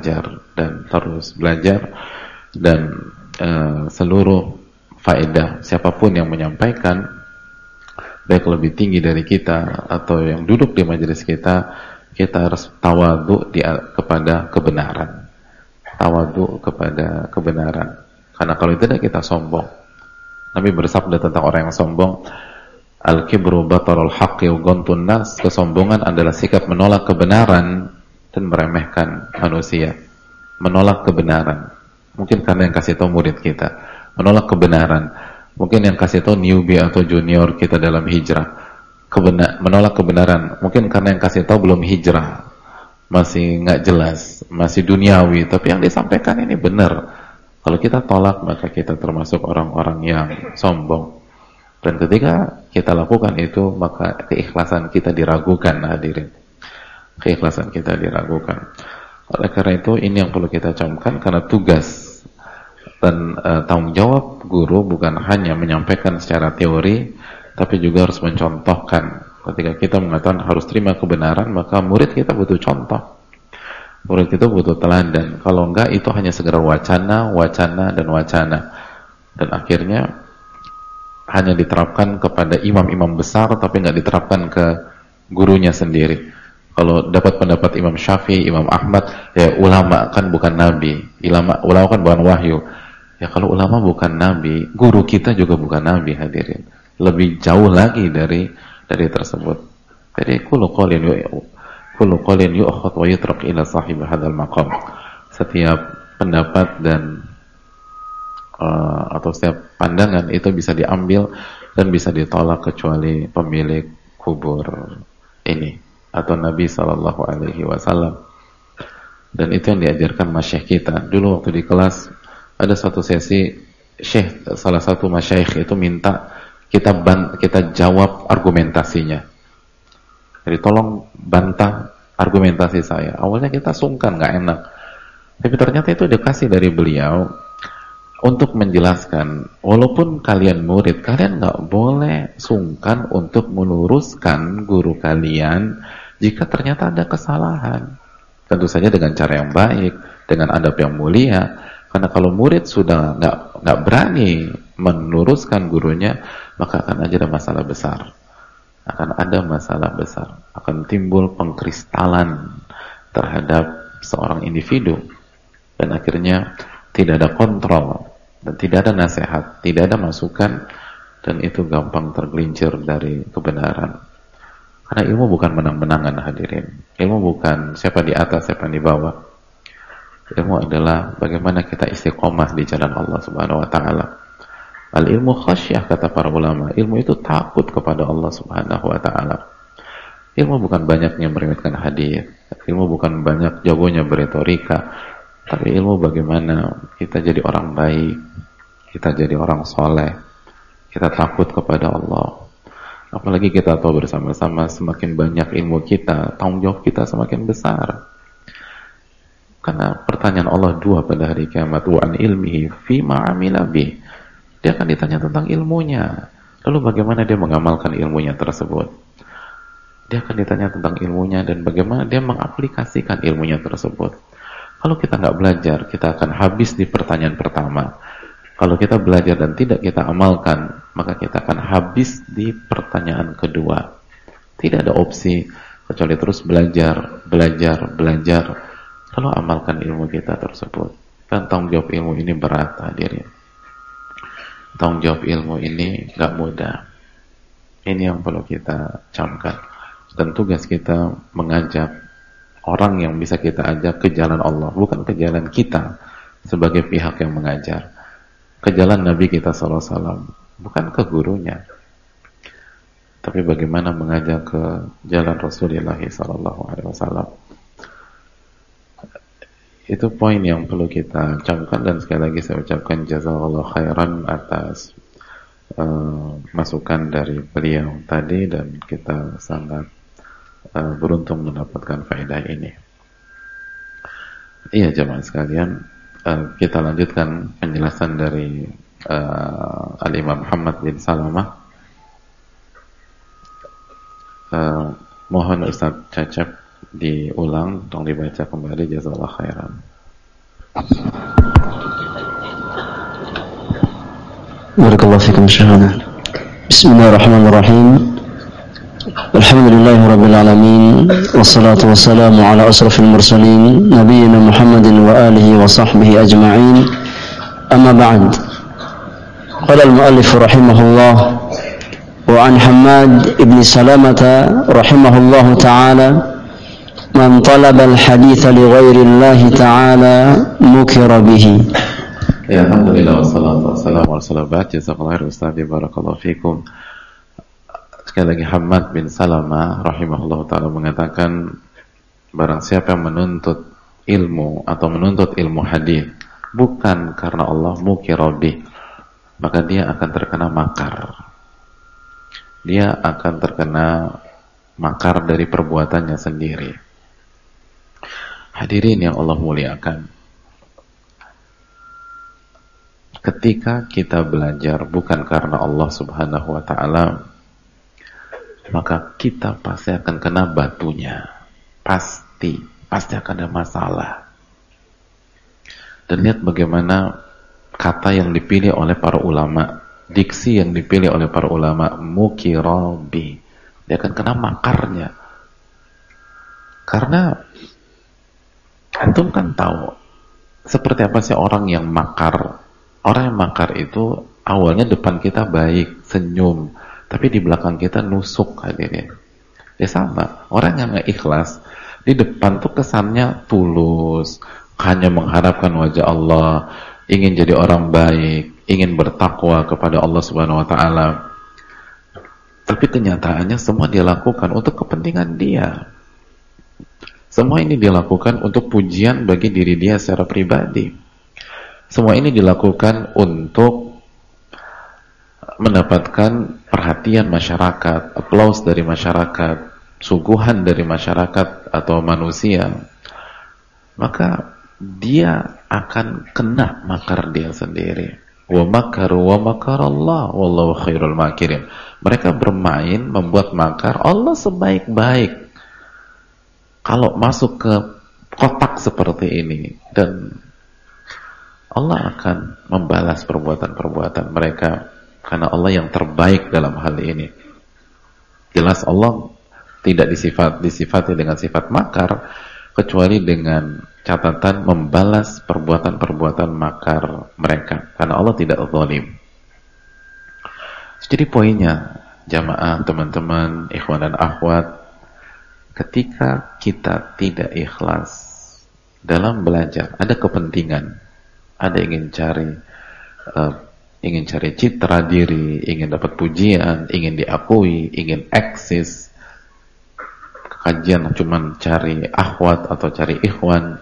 dan terus belajar. Dan seluruh faedah siapapun yang menyampaikan, baik lebih tinggi dari kita atau yang duduk di majelis kita, kita harus tawadhu kepada kebenaran. Tawadhu kepada kebenaran. Karena kalau tidak kita sombong. Nabi bersabda tentang orang yang sombong, al-kibru batarul haqqi wa ghamtun nas, kesombongan adalah sikap menolak kebenaran dan meremehkan manusia. Menolak kebenaran. Mungkin karena yang kasih tahu murid kita. Menolak kebenaran. Mungkin yang kasih tahu newbie atau junior kita dalam hijrah. Menolak kebenaran. Mungkin karena yang kasih tahu belum hijrah, masih nggak jelas, masih duniawi. Tapi yang disampaikan ini benar. Kalau kita tolak, maka kita termasuk orang-orang yang sombong. Dan ketika kita lakukan itu, maka keikhlasan kita diragukan, hadirin. Keikhlasan kita diragukan. Oleh karena itu, ini yang perlu kita camkan, karena tugas dan tanggung jawab guru bukan hanya menyampaikan secara teori, tapi juga harus mencontohkan. Ketika kita mengatakan harus terima kebenaran, maka murid kita butuh contoh. Murid kita butuh teladan. Kalau enggak, itu hanya sekedar wacana, dan wacana. Dan akhirnya hanya diterapkan kepada imam-imam besar, tapi enggak diterapkan ke gurunya sendiri. Kalau dapat pendapat Imam Syafi'i, Imam Ahmad, ya ulama kan bukan nabi. Ulama kan bukan wahyu. Ya kalau ulama bukan nabi, guru kita juga bukan nabi, hadirin. lebih jauh lagi dari tersebut. Jadi kullu qaulin yu'khadh wa yutrak ila sahib hadzal maqam. Setiap pendapat dan atau setiap pandangan itu bisa diambil dan bisa ditolak kecuali pemilik kubur ini atau Nabi Shallallahu Alaihi Wasallam. Dan itu yang diajarkan masyayikh kita. Dulu waktu di kelas ada suatu sesi, salah satu masyayikh itu minta kita jawab argumentasinya. Jadi tolong bantah argumentasi saya. Awalnya kita sungkan, nggak enak. Tapi ternyata itu dikasih dari beliau untuk menjelaskan, walaupun kalian murid, kalian nggak boleh sungkan untuk meluruskan guru kalian jika ternyata ada kesalahan. Tentu saja dengan cara yang baik, dengan adab yang mulia. Karena kalau murid sudah nggak berani meluruskan gurunya, maka akan ada masalah besar. Akan ada masalah besar. Akan timbul pengkristalan terhadap seorang individu. Dan akhirnya tidak ada kontrol. Dan tidak ada nasihat, tidak ada masukan, dan itu gampang tergelincir dari kebenaran. Karena ilmu bukan menang-menangan, hadirin. Ilmu bukan siapa di atas, siapa di bawah. Ilmu adalah bagaimana kita istiqomah di jalan Allah Subhanahu wa taala. Al-ilmu khasyah, kata para ulama. Ilmu itu takut kepada Allah Subhanahu wa taala. Ilmu bukan banyaknya meriwayatkan hadis. Ilmu bukan banyak jagonya beretorika. Tapi ilmu bagaimana kita jadi orang baik, kita jadi orang soleh, kita takut kepada Allah. Apalagi kita tahu bersama-sama semakin banyak ilmu kita, tanggung jawab kita semakin besar. Karena pertanyaan Allah dua pada hari kiamat, wa an ilmihi fima amila bih. Dia akan ditanya tentang ilmunya. Lalu bagaimana dia mengamalkan ilmunya tersebut? Dia akan ditanya tentang ilmunya dan bagaimana dia mengaplikasikan ilmunya tersebut. Kalau kita nggak belajar, kita akan habis di pertanyaan pertama. Kalau kita belajar dan tidak kita amalkan, maka kita akan habis di pertanyaan kedua. Tidak ada opsi kecuali terus belajar. Lalu amalkan ilmu kita tersebut. Dan tanggung jawab ilmu ini berat, hadirin. Tanggung jawab ilmu ini nggak mudah. Ini yang perlu kita camkan. Dan tugas kita mengajak orang yang bisa kita ajak ke jalan Allah, bukan ke jalan kita sebagai pihak yang mengajar, ke jalan Nabi kita SAW, bukan ke gurunya, tapi bagaimana mengajak ke jalan Rasulullah SAW. Itu poin yang perlu kita camkan. Dan sekali lagi saya ucapkan jazakallahu khairan atas masukan dari beliau tadi, dan kita sangat beruntung mendapatkan faedah ini. Iya jemaah sekalian, kita lanjutkan penjelasan dari Al-Imam Muhammad bin Salamah. Mohon Ustaz Cacep diulang, tolong dibaca kembali, jazakallahu khairan. Barakallahu fikum syahana. Bismillahirrahmanirrahim. Alhamdulillahi rabbil alamin, wassalatu wassalamu ala asrafil mursalin, nabiyyina Muhammadin wa alihi wa sahbihi ajma'in. Amma ba'd. Qala al-muallif rahimahullah, wa an Hammad ibn Salamah rahimahullah ta'ala, man talaba al-haditha li ghairi Allah ta'ala mukira bihi. Ya, alhamdulillah wassalatu wassalamu ala rasulillah. Jazakallahu khairan Ustaz, barakallahu fikum. Sekali lagi, Hammad bin Salamah rahimahullah ta'ala mengatakan, barang siapa yang menuntut ilmu atau menuntut ilmu hadis bukan karena Allah mukirabih, maka dia akan terkena makar. Dia akan terkena makar dari perbuatannya sendiri. Hadirin yang Allah muliakan, ketika kita belajar bukan karena Allah Subhanahu wa ta'ala, maka kita pasti akan kena batunya. Pasti akan ada masalah. Dan lihat bagaimana kata yang dipilih oleh para ulama, diksi yang dipilih oleh para ulama, mukirabi. Dia akan kena makarnya. Karena antum kan tahu seperti apa sih orang yang makar. Orang yang makar itu awalnya depan kita baik, senyum, tapi di belakang kita nusuk, hadirin. Ya sama, orang yang nggak ikhlas di depan tuh kesannya tulus, hanya mengharapkan wajah Allah, ingin jadi orang baik, ingin bertakwa kepada Allah Subhanahu wa taala. Tapi kenyataannya semua dia lakukan untuk kepentingan dia. Semua ini dilakukan untuk pujian bagi diri dia secara pribadi. Semua ini dilakukan untuk mendapatkan perhatian masyarakat, aplaus dari masyarakat, suguhan dari masyarakat atau manusia. Maka dia akan kena makar dia sendiri. Wa makaru wa makarallah wallahu khairul makirin. Mereka bermain, membuat makar, Allah sebaik-baik. Kalau masuk ke kotak seperti ini, dan Allah akan membalas perbuatan-perbuatan mereka, karena Allah yang terbaik dalam hal ini. Jelas Allah tidak disifati dengan sifat makar, kecuali dengan catatan membalas perbuatan-perbuatan makar mereka, karena Allah tidak zalim. Jadi poinnya, jamaah, teman-teman, ikhwan dan akhwat, ketika kita tidak ikhlas dalam belajar, ada kepentingan, ada ingin cari citra diri, ingin dapat pujian, ingin diakui, ingin eksis, kajian cuman cari akhwat atau cari ikhwan,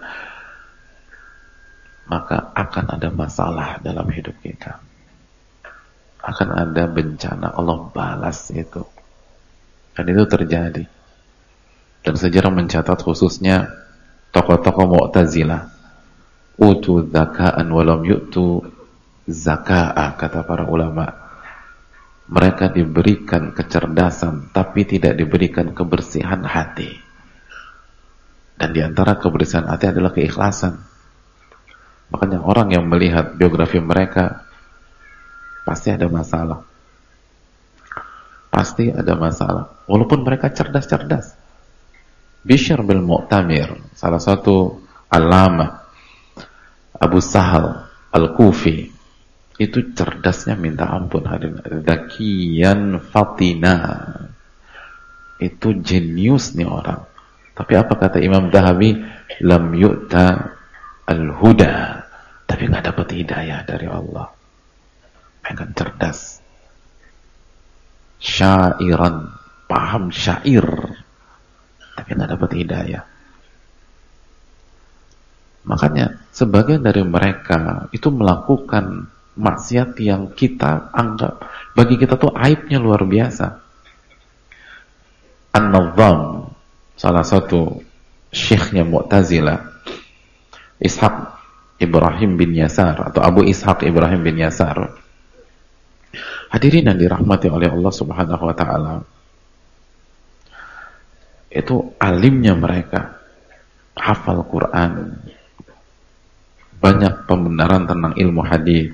maka akan ada masalah dalam hidup kita. Akan ada bencana, Allah balas itu. Dan itu terjadi. Dan sejarah mencatat khususnya tokoh-tokoh Mu'tazilah, utu zaka'an walam yu'tu zaka'a, kata para ulama. Mereka diberikan kecerdasan tapi tidak diberikan kebersihan hati. Dan diantara kebersihan hati adalah keikhlasan. Makanya orang yang melihat biografi mereka pasti ada masalah. Pasti ada masalah. Walaupun mereka cerdas-cerdas. Bishr bin Mu'tamir, salah satu alama Abu Sahal Al-Kufi, itu cerdasnya minta ampun, hadirin. Zakiyan Fatina, itu jenius nih orang. Tapi apa kata Imam Dhahabi? Lam yu'ta al-huda, tapi nggak dapat hidayah dari Allah. Pengen cerdas, syairan, paham syair, tapi nggak dapat hidayah. Makanya sebagian dari mereka itu melakukan maksiat yang kita anggap, bagi kita tuh aibnya luar biasa. An-Nadham, salah satu syekhnya Mu'tazilah, Ishaq Ibrahim bin Yasar atau Abu Ishaq Ibrahim bin Yasar, hadirin yang dirahmati oleh Allah Subhanahu wa taala, itu alimnya mereka, hafal Quran, banyak pembenaran tentang ilmu hadis.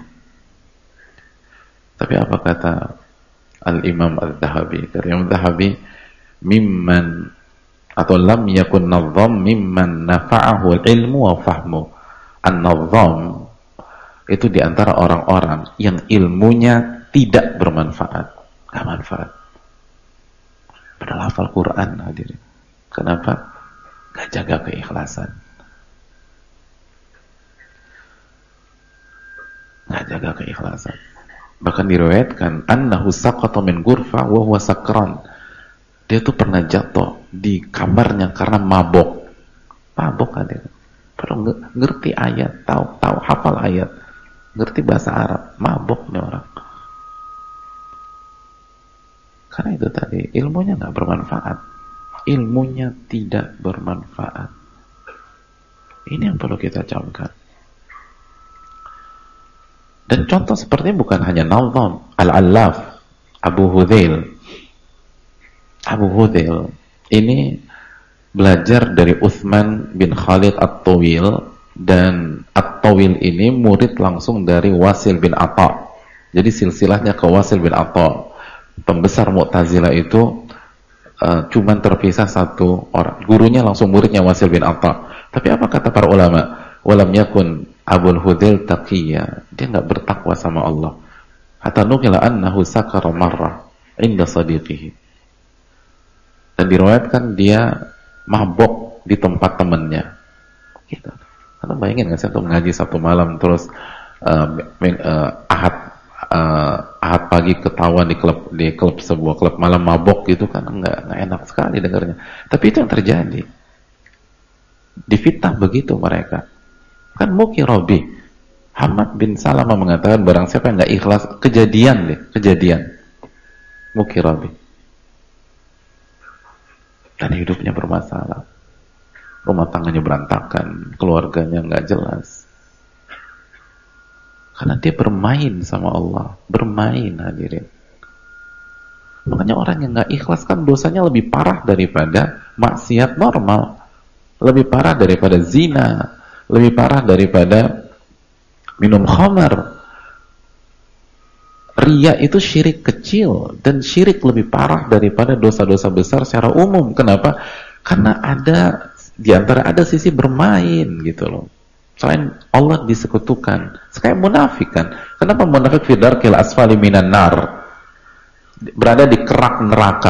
Tapi apa kata Al-Imam Al-Dhahabi? Kata Imam Al-Dhahabi, mimman atau lam yakun nadham mimman nafa'ahu ilmu wa fahmu. An-nadham itu diantara orang-orang yang ilmunya tidak bermanfaat, gak manfaat. Padahal hafal Quran, hadirin. Kenapa? Gak jaga keikhlasan. Gak jaga keikhlasan. Bahkan diriwayatkan annahu saqata min ghurfa wa huwa sakran. Dia tuh pernah jatuh di kamarnya karena mabok. Mabok, hadirin. Padahal ngerti ayat, tahu hafal ayat, ngerti bahasa Arab, mabok nih orang. Karena itu tadi, ilmunya nggak bermanfaat. Ilmunya tidak bermanfaat. Ini yang perlu kita camkan. Dan contoh sepertinya bukan hanya Nadham, Al-Allaf, Abu Hudzail. Abu Hudzail ini belajar dari Uthman bin Khalid At-Tawil, dan At-Tawil ini murid langsung dari Wasil bin Atha. Jadi silsilahnya ke Wasil bin Atha. Pembesar Mu'tazilah itu cuman terpisah satu orang. Gurunya langsung muridnya Wasil bin Atha. Tapi apa kata para ulama? Walam yakun Abul Hudzail taqiyya. Dia enggak bertakwa sama Allah. Hatta nukila annahu sakara marrah. inda sadiqihi. Dan diriwayatkan dia mabok di tempat temannya. Gitu. Karena bayangin nggak sih untuk ngaji satu malam terus ahad pagi ketahuan di klub sebuah klub malam mabok gitu kan nggak enak sekali dengarnya. Tapi itu yang terjadi. Difitnah begitu mereka. Kan Mukirobi Hamad bin Salamah mengatakan barang siapa yang nggak ikhlas, kejadian Mukirobi, dan hidupnya bermasalah, rumah tangganya berantakan, keluarganya nggak jelas, karena dia bermain sama Allah, bermain hadirin. Makanya orang yang nggak ikhlas kan dosanya lebih parah daripada maksiat normal, lebih parah daripada zina, lebih parah daripada minum khamar. Riya itu syirik kecil, dan syirik lebih parah daripada dosa-dosa besar secara umum. Kenapa? Karena ada di antara ada sisi bermain gitu loh. Selain Allah disekutukan. Kayak munafik kan. Kenapa munafik fi darkil asfali minan nar? Berada di kerak neraka.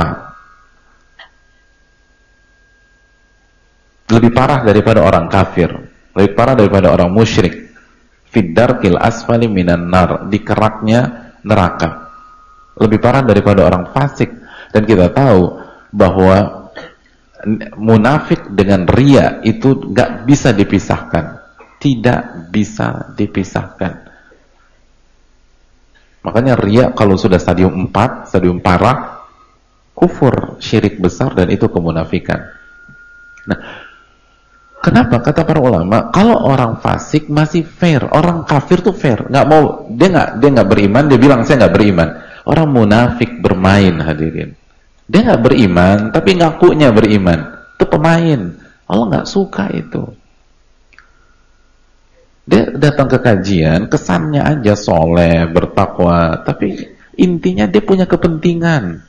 Lebih parah daripada orang kafir, lebih parah daripada orang musyrik. Fiddarkil asfali minan nar, di keraknya neraka. Lebih parah daripada orang fasik. Dan kita tahu bahwa munafik dengan riya itu gak bisa dipisahkan, tidak bisa dipisahkan. Makanya riya kalau sudah stadium 4, stadium parah, kufur, syirik besar, dan itu kemunafikan. Nah, kenapa? Kata para ulama, kalau orang fasik masih fair, orang kafir tuh fair, nggak mau, dia nggak beriman, dia bilang saya nggak beriman. Orang munafik bermain hadirin, dia nggak beriman tapi ngakunya beriman, itu pemain. Allah nggak suka itu. Dia datang ke kajian, kesannya aja soleh, bertakwa, tapi intinya dia punya kepentingan,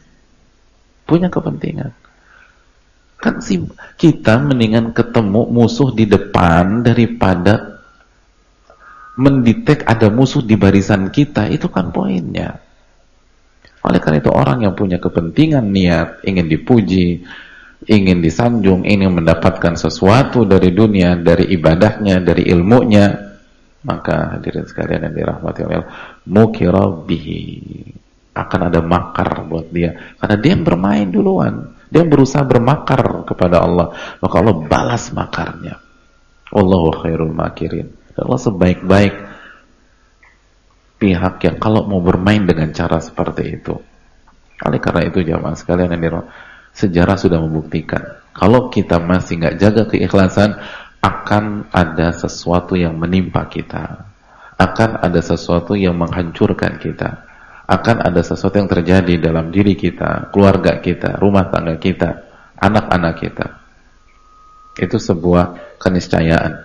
Kan sih kita mendingan ketemu musuh di depan daripada mendetek ada musuh di barisan kita. Itu kan poinnya. Oleh karena itu orang yang punya kepentingan niat, ingin dipuji, ingin disanjung, ingin mendapatkan sesuatu dari dunia, dari ibadahnya, dari ilmunya, maka hadirin sekalian yang dirahmati Allah, mukirabihi, akan ada makar buat dia. Karena dia yang bermain duluan, dia berusaha bermakar kepada Allah, maka Allah balas makarnya. Wallahu khairul makirin. Allah sebaik-baik pihak yang kalau mau bermain dengan cara seperti itu. Oleh karena itu jamaah sekalian yang dirahmati, sejarah sudah membuktikan kalau kita masih nggak jaga keikhlasan, akan ada sesuatu yang menimpa kita, akan ada sesuatu yang menghancurkan kita, akan ada sesuatu yang terjadi dalam diri kita, keluarga kita, rumah tangga kita, anak-anak kita. Itu sebuah keniscayaan.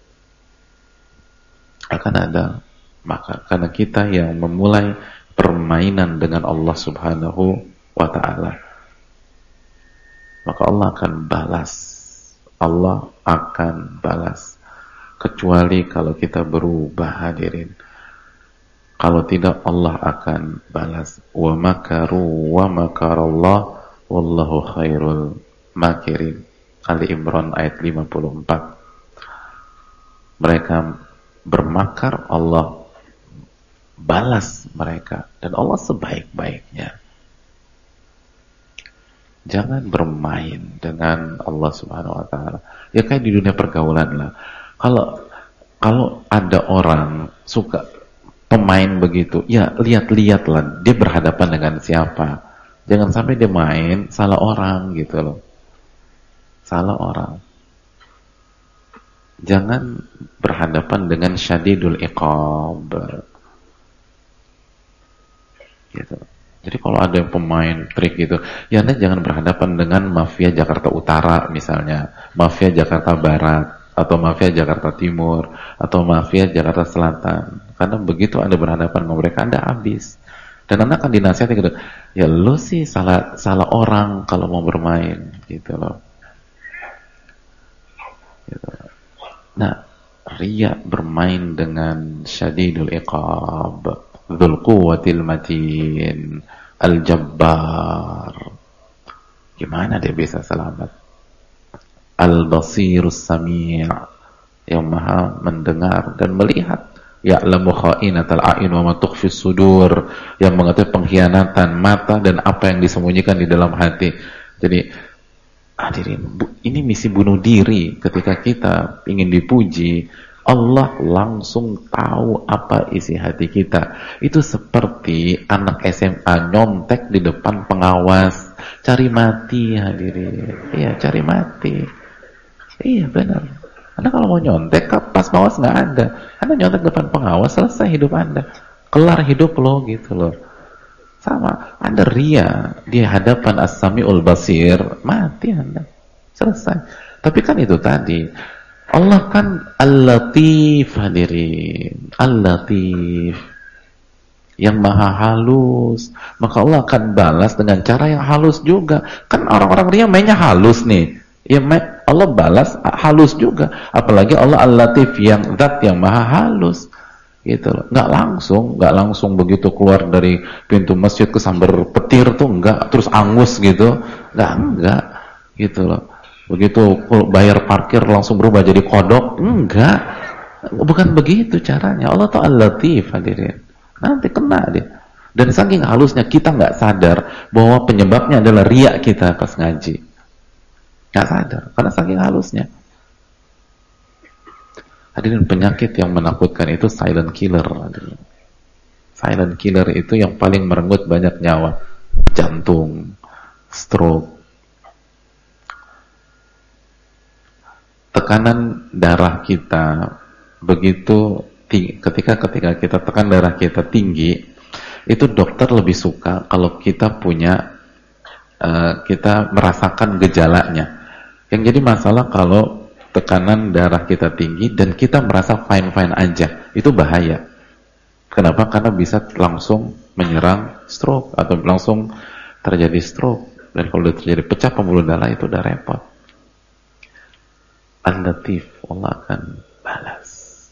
Akan ada, maka karena kita yang memulai permainan dengan Allah Subhanahu wa ta'ala, maka Allah akan balas. Allah akan balas. Kecuali kalau kita berubah hadirin. Kalau tidak Allah akan balas. Wa makaru wa makarallah wallahu khairul makirin. Ali Imran ayat 54. Mereka bermakar, Allah balas mereka, dan Allah sebaik-baiknya. Jangan bermain dengan Allah Subhanahu wa ta'ala. Ya kayak di dunia pergaulan lah. Kalau ada orang suka pemain begitu, ya lihat-lihatlah dia berhadapan dengan siapa. Jangan sampai dia main salah orang gitu loh. Salah orang. Jangan berhadapan dengan syadidul iqab. Gitu. Jadi kalau ada yang pemain trik gitu, ya Anda jangan berhadapan dengan mafia Jakarta Utara misalnya, mafia Jakarta Barat, atau mafia Jakarta Timur, atau mafia Jakarta Selatan. Karena begitu Anda berhadapan dengan mereka, Anda habis. Dan Anda akan dinasihati gitu, ya lu sih salah orang kalau mau bermain gitu loh. Gitu. Nah, riya bermain dengan syadidul iqab, dzul quwwatil matin, Al-Jabbar. Gimana dia bisa selamat? Al-Basirus Sami', yang maha mendengar dan melihat. Ya'lamu kha'inatal a'yun wa ma tukhfis sudur, yang mengetahui pengkhianatan mata dan apa yang disembunyikan di dalam hati. Jadi hadirin, ini misi bunuh diri. Ketika kita ingin dipuji, Allah langsung tahu apa isi hati kita. Itu seperti anak SMA nyontek di depan pengawas, cari mati hadirin. Iya, cari mati. Iya benar. Anda kalau mau nyontek, pas pengawas nggak ada, Anda nyontek depan pengawas, selesai hidup Anda, kelar hidup lo gitu loh. Sama, Anda ria di hadapan As-Sami'ul Basir, mati Anda, selesai. Tapi kan itu tadi, Allah kan Al-Latif hadirin, Al-Latif, yang maha halus, maka Allah akan balas dengan cara yang halus juga. Kan orang-orang ria mainnya halus nih, ya Allah balas halus juga. Apalagi Allah Al-Latif, yang zat yang maha halus gitu loh. Nggak langsung begitu keluar dari pintu masjid kesambar petir tuh enggak, terus angus gitu, enggak gitu loh. Begitu bayar parkir langsung berubah jadi kodok, enggak, bukan begitu caranya. Allah tuh Al-Latif hadirin, nanti kena dia. Dan saking halusnya kita nggak sadar bahwa penyebabnya adalah riak kita pas ngaji, nggak sadar karena saking halusnya. Hadirin, penyakit yang menakutkan itu silent killer hadirin. Silent killer itu yang paling merenggut banyak nyawa, jantung, stroke, tekanan darah kita begitu tinggi. Ketika kita tekan darah kita tinggi, itu dokter lebih suka kalau kita punya kita merasakan gejalanya. Yang jadi masalah kalau tekanan darah kita tinggi dan kita merasa fine-fine aja, itu bahaya. Kenapa? Karena bisa langsung menyerang stroke atau langsung terjadi stroke. Dan kalau terjadi pecah pembuluh darah itu udah repot. Al-Latif, Allah akan balas.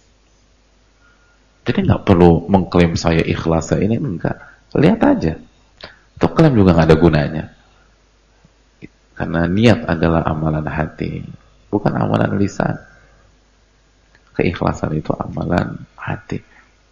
Jadi nggak perlu mengklaim saya ikhlas ini, enggak. Lihat aja. Itu klaim juga nggak ada gunanya. Karena niat adalah amalan hati, bukan amalan lisan. Keikhlasan itu amalan hati.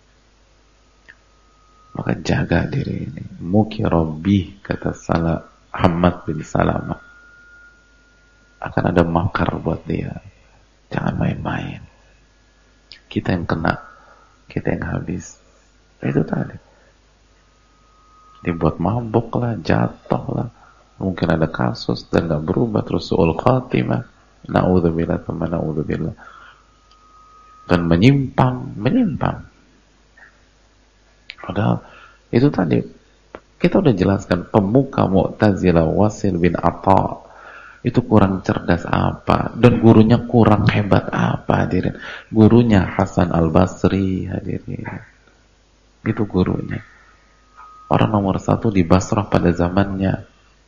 Maka jaga diri ini. Muki Rabbi, kata Hamad bin Salamah, akan ada makar buat dia. Jangan main-main. Kita yang kena, kita yang habis. Itu tadi. Dibuat mabuk lah, jatuh lah, mungkin ada kasus dan gak berubah, terus su'ul khatimah, na'udzubillah, teman na'udzubillah, dan menyimpang. Padahal itu tadi kita udah jelaskan, pemuka Mu'tazilah Wasil bin Atha itu kurang cerdas apa, dan gurunya kurang hebat apa hadirin. Gurunya Hasan Al-Basri hadirin, itu gurunya, orang nomor 1 di Basrah pada zamannya.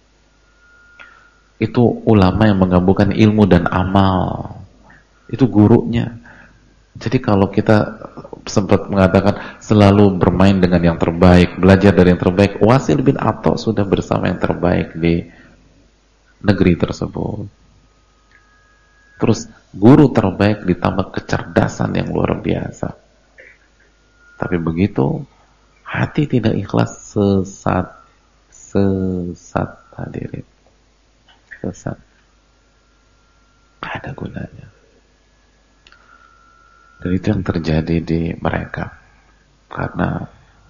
Itu ulama yang menggabungkan ilmu dan amal, itu gurunya. Jadi kalau kita sempat mengatakan selalu bermain dengan yang terbaik, belajar dari yang terbaik, Wasil bin Atha sudah bersama yang terbaik di negeri tersebut. Terus guru terbaik ditambah kecerdasan yang luar biasa. Tapi begitu hati tidak ikhlas, sesat hadirin, sesat, ada gunanya. Dan itu yang terjadi di mereka, karena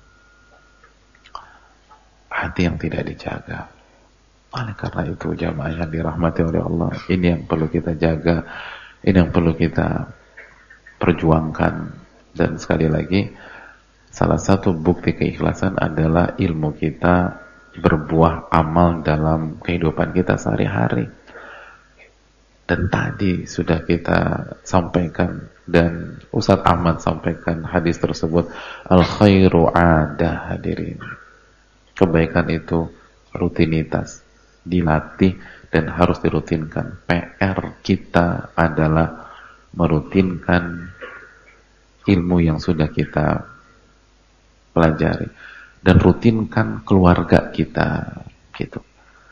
hati yang tidak dijaga. Oleh karena itu jamaah yang dirahmati oleh Allah, ini yang perlu kita jaga, ini yang perlu kita perjuangkan. Dan sekali lagi, salah satu bukti keikhlasan adalah ilmu kita berbuah amal dalam kehidupan kita sehari-hari. Dan tadi sudah kita sampaikan, dan Ustadz Ahmad sampaikan hadis tersebut, al-khairu adah hadirin. Kebaikan itu rutinitas, dilatih dan harus dirutinkan. PR kita adalah merutinkan ilmu yang sudah kita pelajari. dan rutinkan keluarga kita gitu.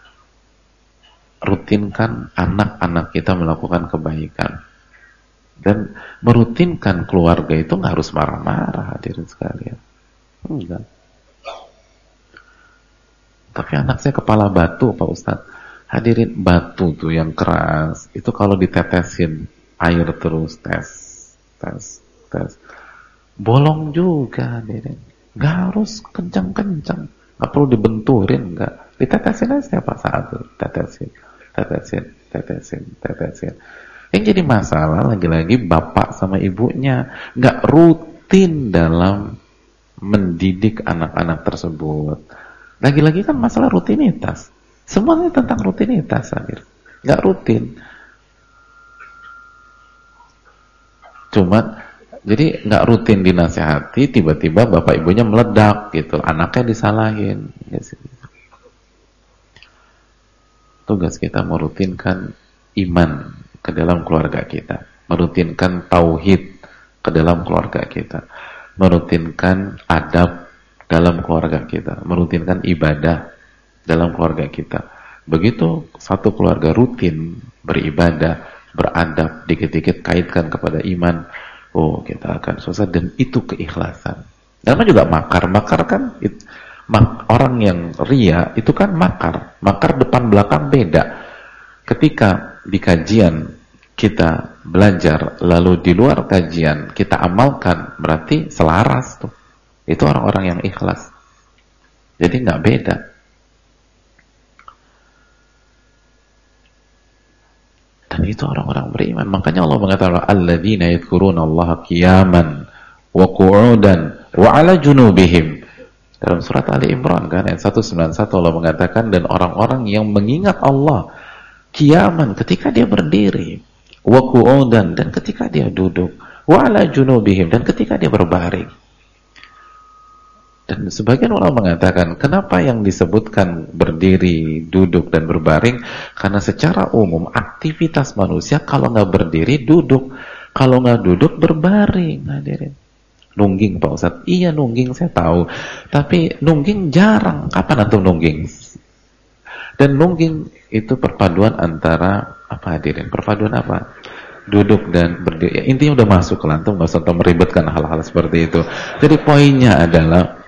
Rutinkan anak-anak kita melakukan kebaikan. Dan merutinkan keluarga itu nggak harus marah-marah, hadirin sekalian. Enggak. Tapi anak saya kepala batu, Pak Ustadz. Hadirin, batu tuh yang keras, itu kalau ditetesin air terus, tes. Bolong juga, hadirin. Nggak harus kencang-kencang. Nggak perlu dibenturin, nggak. Ditetesin aja setiap saat tuh. Tetesin. Yang jadi masalah lagi-lagi bapak sama ibunya nggak rutin dalam mendidik anak-anak tersebut. Lagi-lagi kan masalah rutinitas. Semuanya tentang rutinitas, hadir. Nggak rutin. Cuma jadi nggak rutin dinasihati, tiba-tiba bapak ibunya meledak gitu, anaknya disalahin. Tugas kita merutinkan iman ke dalam keluarga kita, merutinkan tauhid ke dalam keluarga kita, merutinkan adab dalam keluarga kita, merutinkan ibadah dalam keluarga kita. Begitu satu keluarga rutin beribadah, beradab, dikit-dikit kaitkan kepada iman, oh kita akan sukses. Dan itu keikhlasan. Dan juga makar kan orang yang ria itu kan makar depan belakang beda. Ketika di kajian kita belajar, lalu di luar kajian kita amalkan, berarti selaras tuh. Itu orang-orang yang ikhlas. Jadi nggak beda. Dan itu orang-orang beriman. Makanya Allah mengatakan alladzina yadhkuruna Allah qiyaman wa qu'udan wa 'ala junubihim. Dalam surat Ali Imran kan ayat 191 Allah mengatakan, dan orang-orang yang mengingat Allah qiyaman, ketika dia berdiri, wa qu'udan, dan ketika dia duduk, wa 'ala junubihim, dan ketika dia berbaring. Dan sebagian ulama mengatakan, kenapa yang disebutkan berdiri, duduk, dan berbaring? Karena secara umum aktivitas manusia kalau nggak berdiri, duduk. Kalau nggak duduk, berbaring. Hadirin. Nungging, Pak Ustadz. Iya, nungging saya tahu. Tapi nungging jarang. Kapan antum nungging? Dan nungging itu perpaduan antara, apa hadirin? Perpaduan apa? Duduk dan berdiri. Ya, intinya udah masuk ke antum, nggak usah meribetkan hal-hal seperti itu. Jadi poinnya adalah,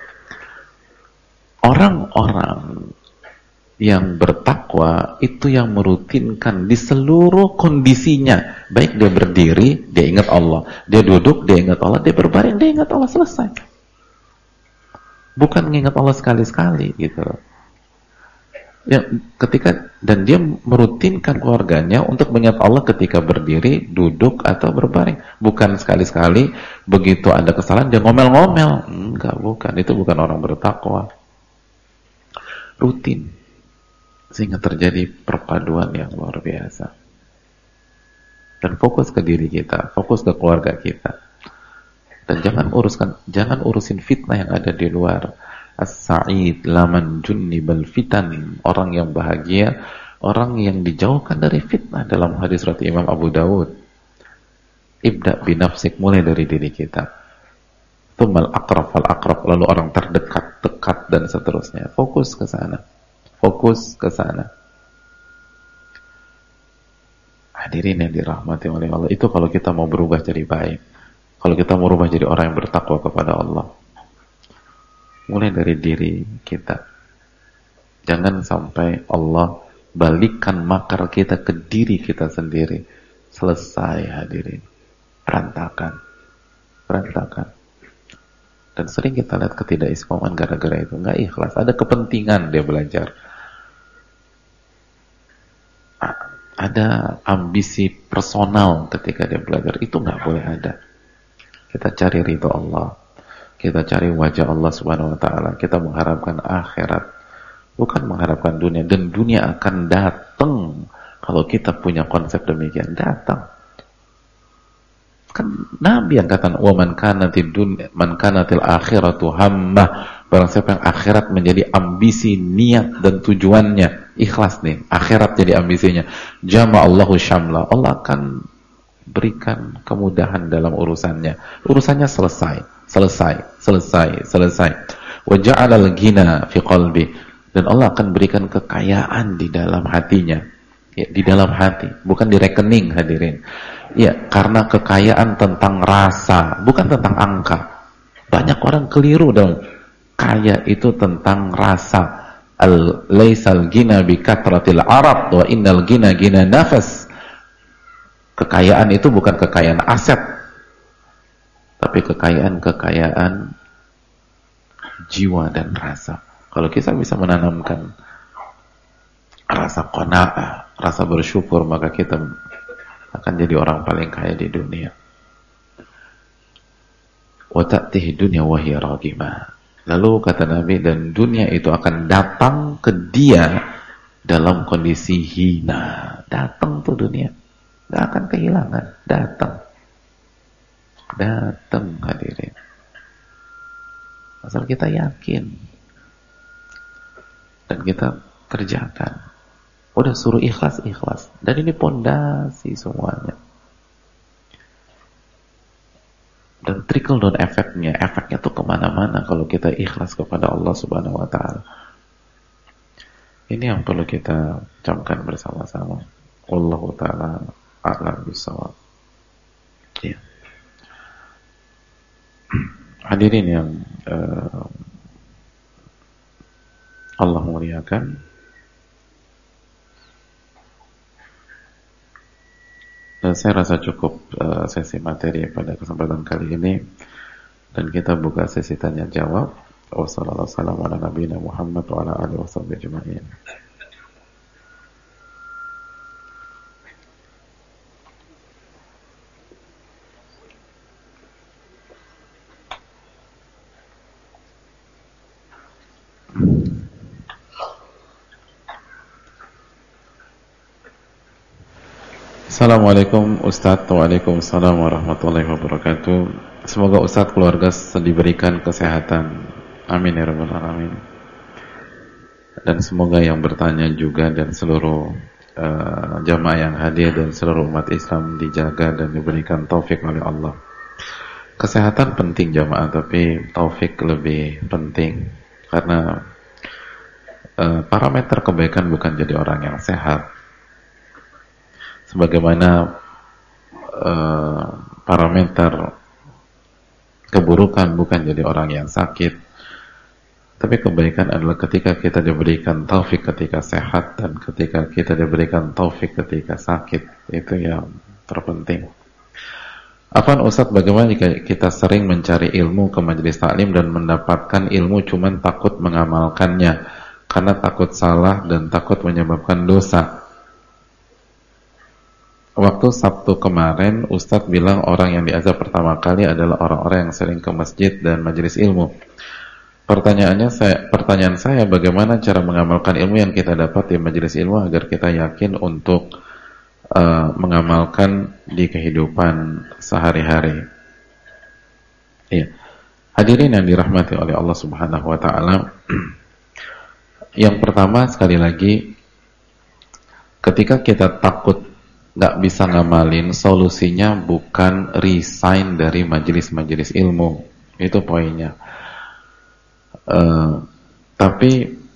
orang-orang yang bertakwa itu yang merutinkan di seluruh kondisinya. Baik dia berdiri, dia ingat Allah. Dia duduk, dia ingat Allah. Dia berbaring, dia ingat Allah. Selesai. Bukan mengingat Allah sekali-sekali gitu. Ya, dan dia merutinkan keluarganya untuk mengingat Allah ketika berdiri, duduk, atau berbaring. Bukan sekali-sekali begitu ada kesalahan dia ngomel-ngomel. Enggak, bukan. Itu bukan orang bertakwa. Rutin, sehingga terjadi perpaduan yang luar biasa. Dan fokus ke diri kita, fokus ke keluarga kita, dan jangan urusin fitnah yang ada di luar. As-sa'id laman junnibal fitan, orang yang bahagia, orang yang dijauhkan dari fitnah. Dalam hadis riwayat Imam Abu Dawud, ibda binafsik, mulai dari diri kita. Tumal akrab fal akrab, lalu orang terdekat, dekat, dan seterusnya. Fokus ke sana. Fokus ke sana. Hadirin yang dirahmati oleh Allah, itu kalau kita mau berubah jadi baik. Kalau kita mau berubah jadi orang yang bertakwa kepada Allah. Mulai dari diri kita. Jangan sampai Allah balikkan makar kita ke diri kita sendiri. Selesai, hadirin. Berantakan. Dan sering kita lihat ketidakistiqomahan gara-gara itu. Nggak ikhlas, ada kepentingan dia belajar, ada ambisi personal ketika dia belajar. Itu nggak boleh ada. Kita cari ridho Allah, kita cari wajah Allah Subhanahu Wa Taala. Kita mengharapkan akhirat, bukan mengharapkan dunia. Dan dunia akan datang kalau kita punya konsep demikian. Datang. Kan Nabi yang kata, wa man kanatil akhiratu hammah, barang siapa yang akhirat menjadi ambisi, niat, dan tujuannya, ikhlas nih, akhirat jadi ambisinya, jama'allahu syamla, Allah akan berikan kemudahan dalam urusannya. Urusannya selesai. Wa ja'alal ghina fi qalbi, dan Allah akan berikan kekayaan di dalam hatinya. Ya, di dalam hati, bukan di rekening hadirin. Ya, karena kekayaan tentang rasa, bukan tentang angka. Banyak orang keliru dong. Kaya itu tentang rasa. Laisal ghina bi katratil arab wa innal ghina ghina nafas. Kekayaan itu bukan kekayaan aset, tapi kekayaan jiwa dan rasa. Kalau kita bisa menanamkan rasa qanaah, rasa bersyukur, maka kita akan jadi orang paling kaya di dunia. Wa ta'tihi dunya wa hiya raghimah. Lalu kata Nabi, dan dunia itu akan datang ke dia dalam kondisi hina. Datang tuh dunia, gak akan kehilangan, datang hadirin. Asal kita yakin dan kita kerjakan. Udah suruh ikhlas. Dan ini pondasi semuanya. Dan trickle down efeknya tuh kemana-mana kalau kita ikhlas kepada Allah Subhanahu Wa Taala. Ini yang perlu kita camkan bersama-sama. Wallahu taala a'lam bishawab. Ya. Hadirin yang Allah muliakan, dan saya rasa cukup sesi materi pada kesempatan kali ini, dan kita buka sesi tanya jawab. Wassalamualaikum warahmatullahi wabarakatuh. Assalamualaikum Ustadz. Waalaikumsalam warahmatullahi wabarakatuh. Semoga Ustadz keluarga diberikan kesehatan, amin ya rabbal alamin. Dan semoga yang bertanya juga dan seluruh jamaah yang hadir dan seluruh umat Islam dijaga dan diberikan taufik oleh Allah. Kesehatan penting jamaah, tapi taufik lebih penting, karena parameter kebaikan bukan jadi orang yang sehat, sebagaimana parameter keburukan bukan jadi orang yang sakit. Tapi kebaikan adalah ketika kita diberikan taufik ketika sehat, dan ketika kita diberikan taufik ketika sakit. Itu yang terpenting. Afwan Ustadz, bagaimana jika kita sering mencari ilmu ke majelis taklim dan mendapatkan ilmu cuman takut mengamalkannya karena takut salah dan takut menyebabkan dosa? Waktu Sabtu kemarin, Ustadz bilang orang yang diazab pertama kali adalah orang-orang yang sering ke masjid dan majelis ilmu. Pertanyaan saya, bagaimana cara mengamalkan ilmu yang kita dapat di majelis ilmu agar kita yakin untuk mengamalkan di kehidupan sehari-hari? Iya. Hadirin yang dirahmati oleh Allah Subhanahu Wa Taala. Yang pertama, sekali lagi, ketika kita takut nggak bisa ngamalin, solusinya bukan resign dari majelis-majelis ilmu. Itu poinnya. Tapi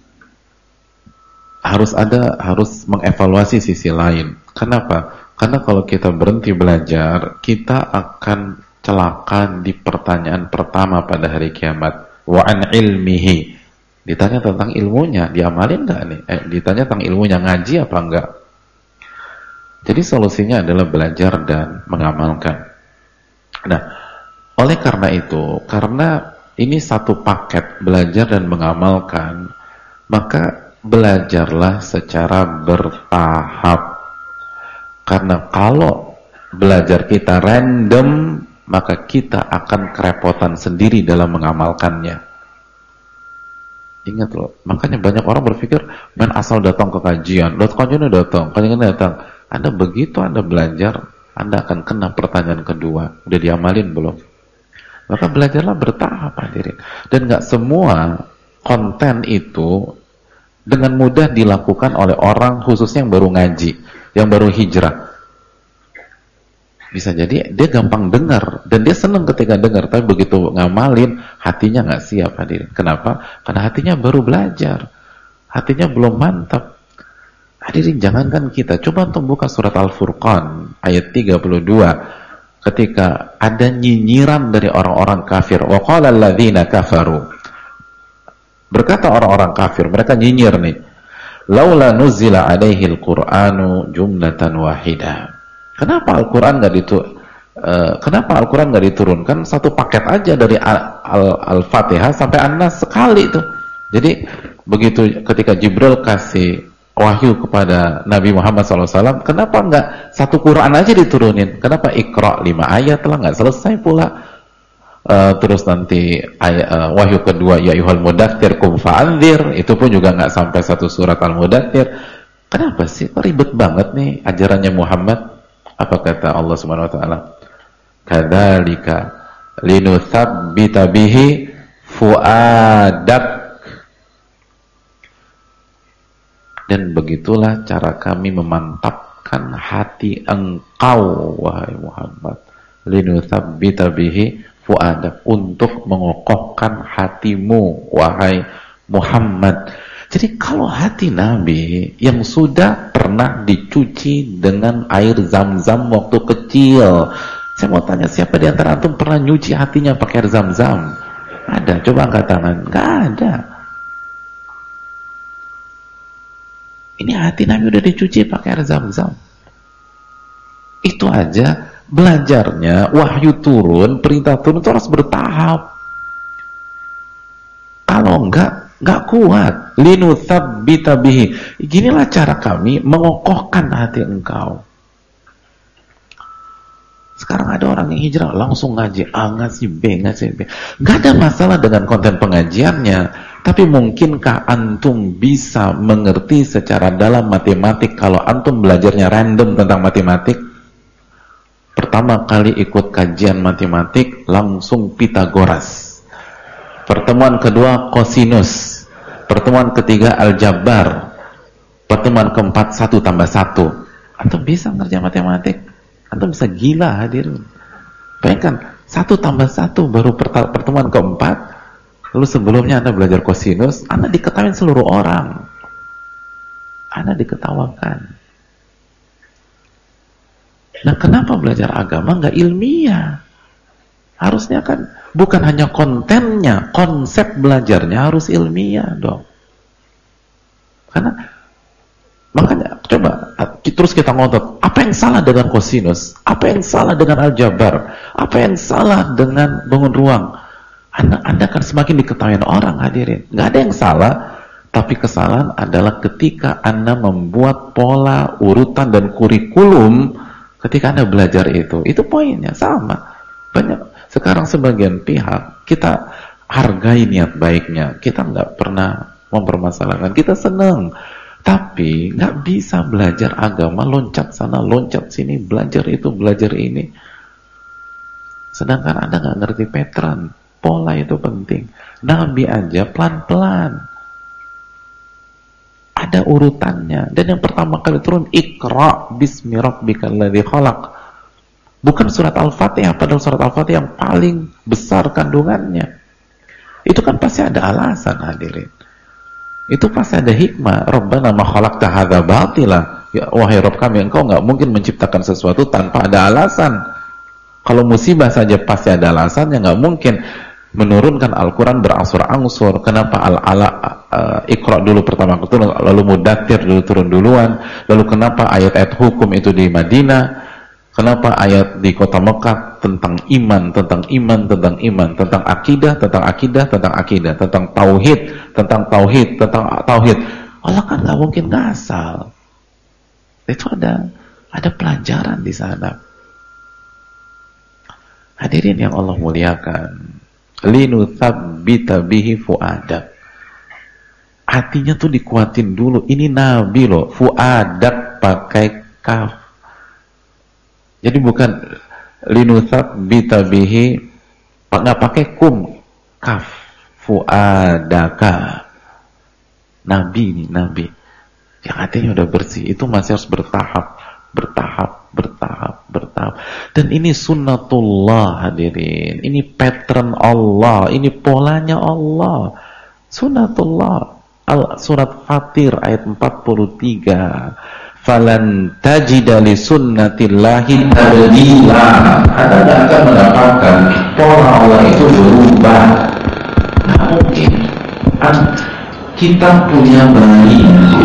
harus mengevaluasi sisi lain. Kenapa? Karena kalau kita berhenti belajar, kita akan celaka di pertanyaan pertama pada hari kiamat. Wa an ilmihi. Ditanya tentang ilmunya, diamalin nggak nih? Ditanya tentang ilmunya, ngaji apa enggak? Jadi solusinya adalah belajar dan mengamalkan. Nah, oleh karena itu, karena ini satu paket, belajar dan mengamalkan, maka belajarlah secara bertahap. Karena kalau belajar kita random, maka kita akan kerepotan sendiri dalam mengamalkannya. Ingat loh, makanya banyak orang berpikir, main asal datang ke kajian datang. Anda begitu Anda belajar, Anda akan kena pertanyaan kedua, udah diamalin belum? Maka belajarlah bertahap hadirin. Dan gak semua konten itu dengan mudah dilakukan oleh orang khususnya yang baru ngaji, yang baru hijrah. Bisa jadi dia gampang dengar dan dia senang ketika dengar, tapi begitu ngamalin hatinya nggak siap hadirin. Kenapa? Karena hatinya baru belajar, hatinya belum mantap. Hadirin, jangankan kita, coba untuk buka surat Al-Furqan ayat 32 ketika ada nyinyiran dari orang-orang kafir. Wa qala alladzina kafaru, berkata orang-orang kafir, mereka nyinyir nih, laula nuzila alaihi al-Qur'anu jumlatan wahidah. Kenapa Al-Quran nggak diturunkan satu paket aja dari Al-Fatihah sampai An-Nas sekali itu. Jadi begitu ketika Jibril kasih wahyu kepada Nabi Muhammad SAW, kenapa nggak satu Quran aja diturunin? Kenapa Iqra 5 ayat lah nggak selesai pula? Terus nanti wahyu kedua ya ayyuhal mudaththir qum fa'anzir, itu pun juga nggak sampai satu surat Al-Mudaththir. Kenapa sih ribet banget nih ajarannya Muhammad? Apa kata Allah Subhanahu wa taala? Kadzalika linutsabbita bihi fuadak. Dan begitulah cara kami memantapkan hati engkau wahai Muhammad. Linutsabbita bihi fuadak, untuk mengokohkan hatimu wahai Muhammad. Jadi kalau hati Nabi yang sudah pernah dicuci dengan air Zam-Zam waktu kecil, saya mau tanya, siapa di antara antum pernah nyuci hatinya pakai air Zam-Zam? Ada? Coba angkat tangan. Nggak ada. Ini hati Nabi udah dicuci pakai air Zam-Zam. Itu aja belajarnya, wahyu turun, perintah turun itu harus bertahap. Kalau nggak kuat. Linutsabbita bihi. Ginilah cara kami mengokohkan hati engkau. Sekarang ada orang yang hijrah langsung ngaji A, ngaji B. Nggak ada masalah dengan konten pengajiannya, tapi mungkinkah antum bisa mengerti secara dalam matematik kalau antum belajarnya random tentang matematik? Pertama kali ikut kajian matematik langsung Pitagoras. Pertemuan kedua kosinus. Pertemuan ketiga aljabar. Pertemuan keempat 1 tambah 1. Antum bisa ngerjain matematik? Antum bisa gila hadirin. Bayangkan 1 tambah 1 baru pertemuan keempat. Lalu sebelumnya Anda belajar kosinus, Anda diketawain seluruh orang. Anda diketawakan. Nah, kenapa belajar agama nggak ilmiah? Harusnya kan bukan hanya kontennya, konsep belajarnya harus ilmiah dong. Karena makanya coba terus kita ngotot, apa yang salah dengan kosinus? Apa yang salah dengan aljabar? Apa yang salah dengan bangun ruang? Anda kan semakin diketahui orang hadirin. Nggak ada yang salah, tapi kesalahan adalah ketika Anda membuat pola, urutan dan kurikulum ketika Anda belajar itu poinnya sama. Banyak sekarang sebagian pihak kita hargai niat baiknya, kita nggak pernah mempermasalahkan, kita senang, tapi nggak bisa belajar agama loncat sana loncat sini, belajar itu belajar ini, sedangkan Anda nggak ngerti pattern, pola itu penting. Nabi aja pelan-pelan, ada urutannya, dan yang pertama kali turun Iqra bismi rabbikal ladzi khalaq. Bukan surat Al-Fatihah, padahal surat Al-Fatihah yang paling besar kandungannya. Itu kan pasti ada alasan hadirin. Itu pasti ada hikmah. Rabbana ma khalaqta hadza batila. Ya, wahai Rabb kami, engkau nggak mungkin menciptakan sesuatu tanpa ada alasan. Kalau musibah saja pasti ada alasannya, nggak mungkin menurunkan Al-Quran berangsur-angsur. Kenapa Iqra dulu pertama turun, lalu Mudaththir dulu turun duluan, lalu kenapa ayat-ayat hukum itu di Madinah? Kenapa ayat di kota Mekah tentang iman, tentang akidah, tentang tauhid. Allah kan nggak mungkin ngasal. Itu ada pelajaran di sana. Hadirin yang Allah muliakan, linutsabbita bihi fuadak. Hatinya tuh dikuatin dulu. Ini Nabi loh, fuadak pakai kaf. Jadi bukan linutsabbita bihi nggak pakai kum, kaf, fuadaka. Nabi ini Nabi yang hatinya udah bersih, itu masih harus bertahap. Dan ini sunnatullah hadirin. Ini pattern Allah, ini polanya Allah. Sunnatullah. Surat Fatir ayat 43. Falan tajida li sunnatillahi tabdila. Anda tidak akan mendapatkan pola Allah itu berubah. Nah, mungkin kita punya bayi,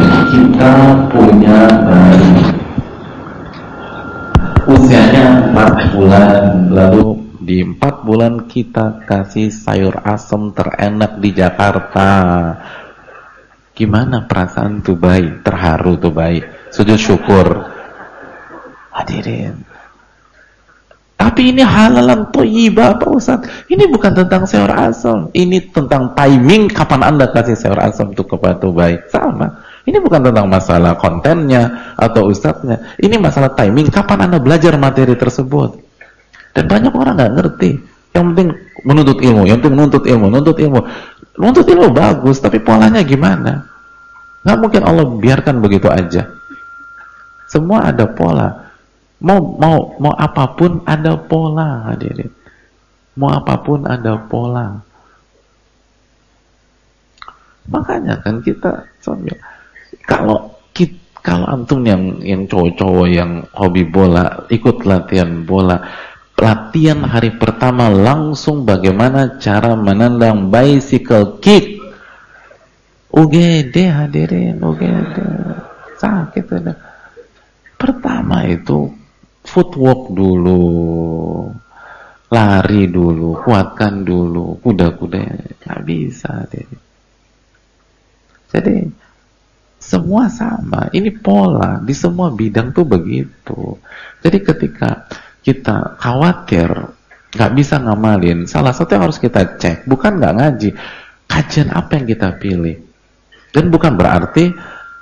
usianya 4 bulan, lalu di 4 bulan kita kasih sayur asem terenak di Jakarta. Gimana perasaan tuh bayi? Terharu tuh bayi, sujud syukur. Hadirin, tapi ini halalan thayyibah Pak Ustaz. Ini bukan tentang sayur asem, ini tentang timing kapan Anda kasih sayur asem tuh kepada tuh bayi. Sama. Ini bukan tentang masalah kontennya atau ustadznya. Ini masalah timing kapan Anda belajar materi tersebut. Dan banyak orang nggak ngerti. Yang penting menuntut ilmu, yang penting menuntut ilmu bagus, tapi polanya gimana? Nggak mungkin Allah biarkan begitu aja. Semua ada pola. Mau apapun ada pola, hadirin. Mau apapun ada pola. Makanya kan kita kalau antum yang cowok-cowok yang hobi bola, ikut latihan bola. Latihan hari pertama langsung bagaimana cara menendang bicycle kick. UGD hadirin, UGD. Sakit ada. Pertama itu footwork dulu. Lari dulu, kuatkan dulu, kuda-kuda. Nggak bisa hadirin. Jadi semua sama. Ini pola di semua bidang tuh begitu. Jadi ketika kita khawatir nggak bisa ngamalin, salah satu yang harus kita cek bukan nggak ngaji, kajian apa yang kita pilih. Dan bukan berarti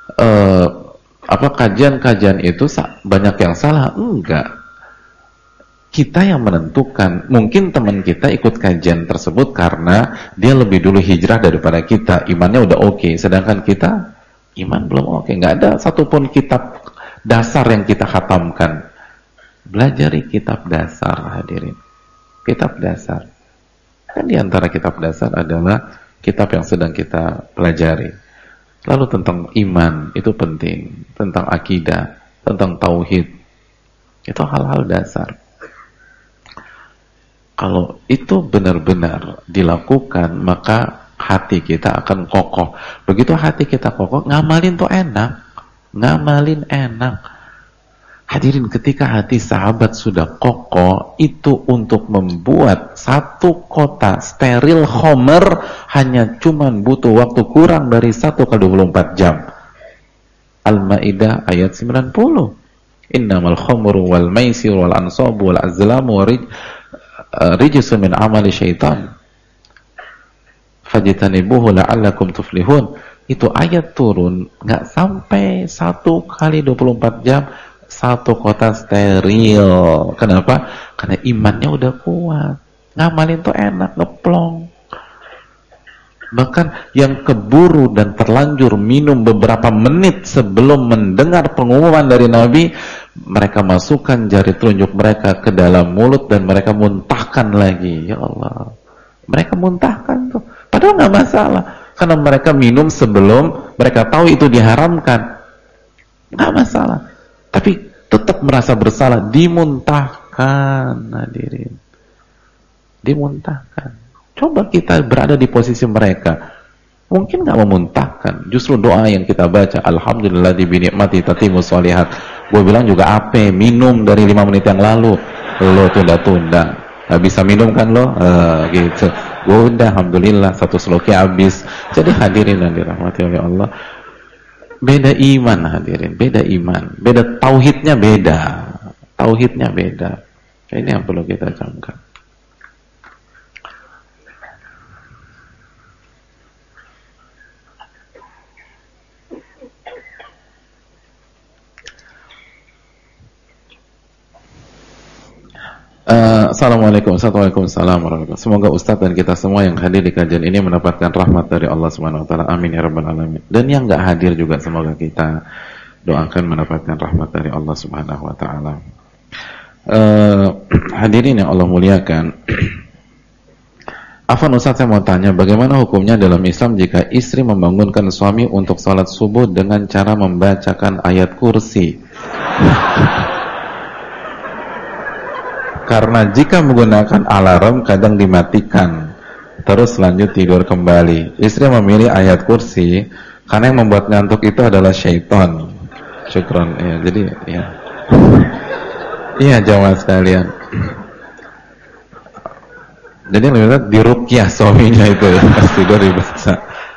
kajian-kajian itu banyak yang salah, enggak. Kita yang menentukan. Mungkin teman kita ikut kajian tersebut karena dia lebih dulu hijrah daripada kita, imannya udah oke, sedangkan kita iman belum oke. Nggak ada satupun kitab dasar yang kita khatamkan. Belajari kitab dasar hadirin. Kitab dasar. Kan diantara kitab dasar adalah kitab yang sedang kita pelajari. Lalu tentang iman, itu penting. Tentang akidah, tentang tauhid. Itu hal-hal dasar. Kalau itu benar-benar dilakukan, maka hati kita akan kokoh. Begitu hati kita kokoh, ngamalin tuh enak. Ngamalin enak. Hadirin, ketika hati sahabat sudah kokoh, itu untuk membuat satu kota steril khomer hanya cuman butuh waktu kurang dari 1/24 jam. Al-Maidah ayat 90. Innamal khamru wal maisir wal ansabu wal azlamu rijsun min amali syaitan. Fajtanibuhu la'allakum tuflihun. Itu ayat turun nggak sampai 1/24 jam. Satu kota steril. Kenapa? Karena imannya udah kuat. Ngamalin tuh enak, ngeplong. Bahkan yang keburu dan terlanjur minum beberapa menit sebelum mendengar pengumuman dari Nabi, mereka masukkan jari telunjuk mereka ke dalam mulut dan mereka muntahkan lagi. Ya Allah. Mereka muntahkan tuh. Padahal nggak masalah. Karena mereka minum sebelum mereka tahu itu diharamkan. Nggak masalah. Tapi tetap merasa bersalah, dimuntahkan hadirin. Dimuntahkan. Coba kita berada di posisi mereka. Mungkin nggak memuntahkan. Justru doa yang kita baca, alhamdulillah binikmati tatimmus sholihat. Gue bilang juga apa? Minum dari 5 menit yang lalu. Lo tunda-tunda. Gak bisa minum kan lo? Gitu. Gue udah alhamdulillah 1 sloki habis. Jadi hadirin yang dirahmati oleh Allah. Beda iman hadirin, beda iman, beda tauhidnya beda, tauhidnya beda. Ini yang perlu kita camkan. Assalamualaikum warahmatullahi wabarakatuh. Semoga Ustadz dan kita semua yang hadir di kajian ini mendapatkan rahmat dari Allah Subhanahu wa taala. Amin ya rabbal alamin. Dan yang enggak hadir juga semoga kita doakan mendapatkan rahmat dari Allah Subhanahu wa taala. Hadirin yang Allah muliakan, Afwan Ustaz, saya mau tanya, bagaimana hukumnya dalam Islam jika istri membangunkan suami untuk sholat subuh dengan cara membacakan ayat kursi? Karena jika menggunakan alarm kadang dimatikan, terus lanjut tidur kembali. Istri memilih ayat kursi karena yang membuat ngantuk itu adalah syaitan. Syukron. Ya, jadi ya. Iya jamaah sekalian. Jadi lebih baik diruqyah suaminya itu ya, pas tidur dibaca.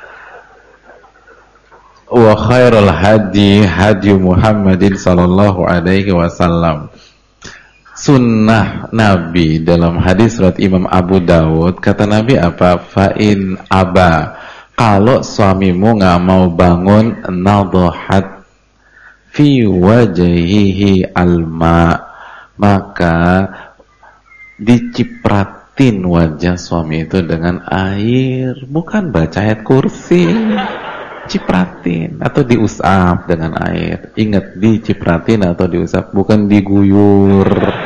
Wa khairul hadi hadi Muhammadin sallallahu alaihi wasallam. Sunnah Nabi dalam hadis riwayat Imam Abu Dawud, kata Nabi apa? Fa'in aba, kalau suamimu nggak mau bangun, nadhat fi wajhihi alma, maka dicipratin wajah suami itu dengan air, bukan baca ayat kursi, cipratin atau diusap dengan air. Ingat, dicipratin atau diusap, bukan diguyur.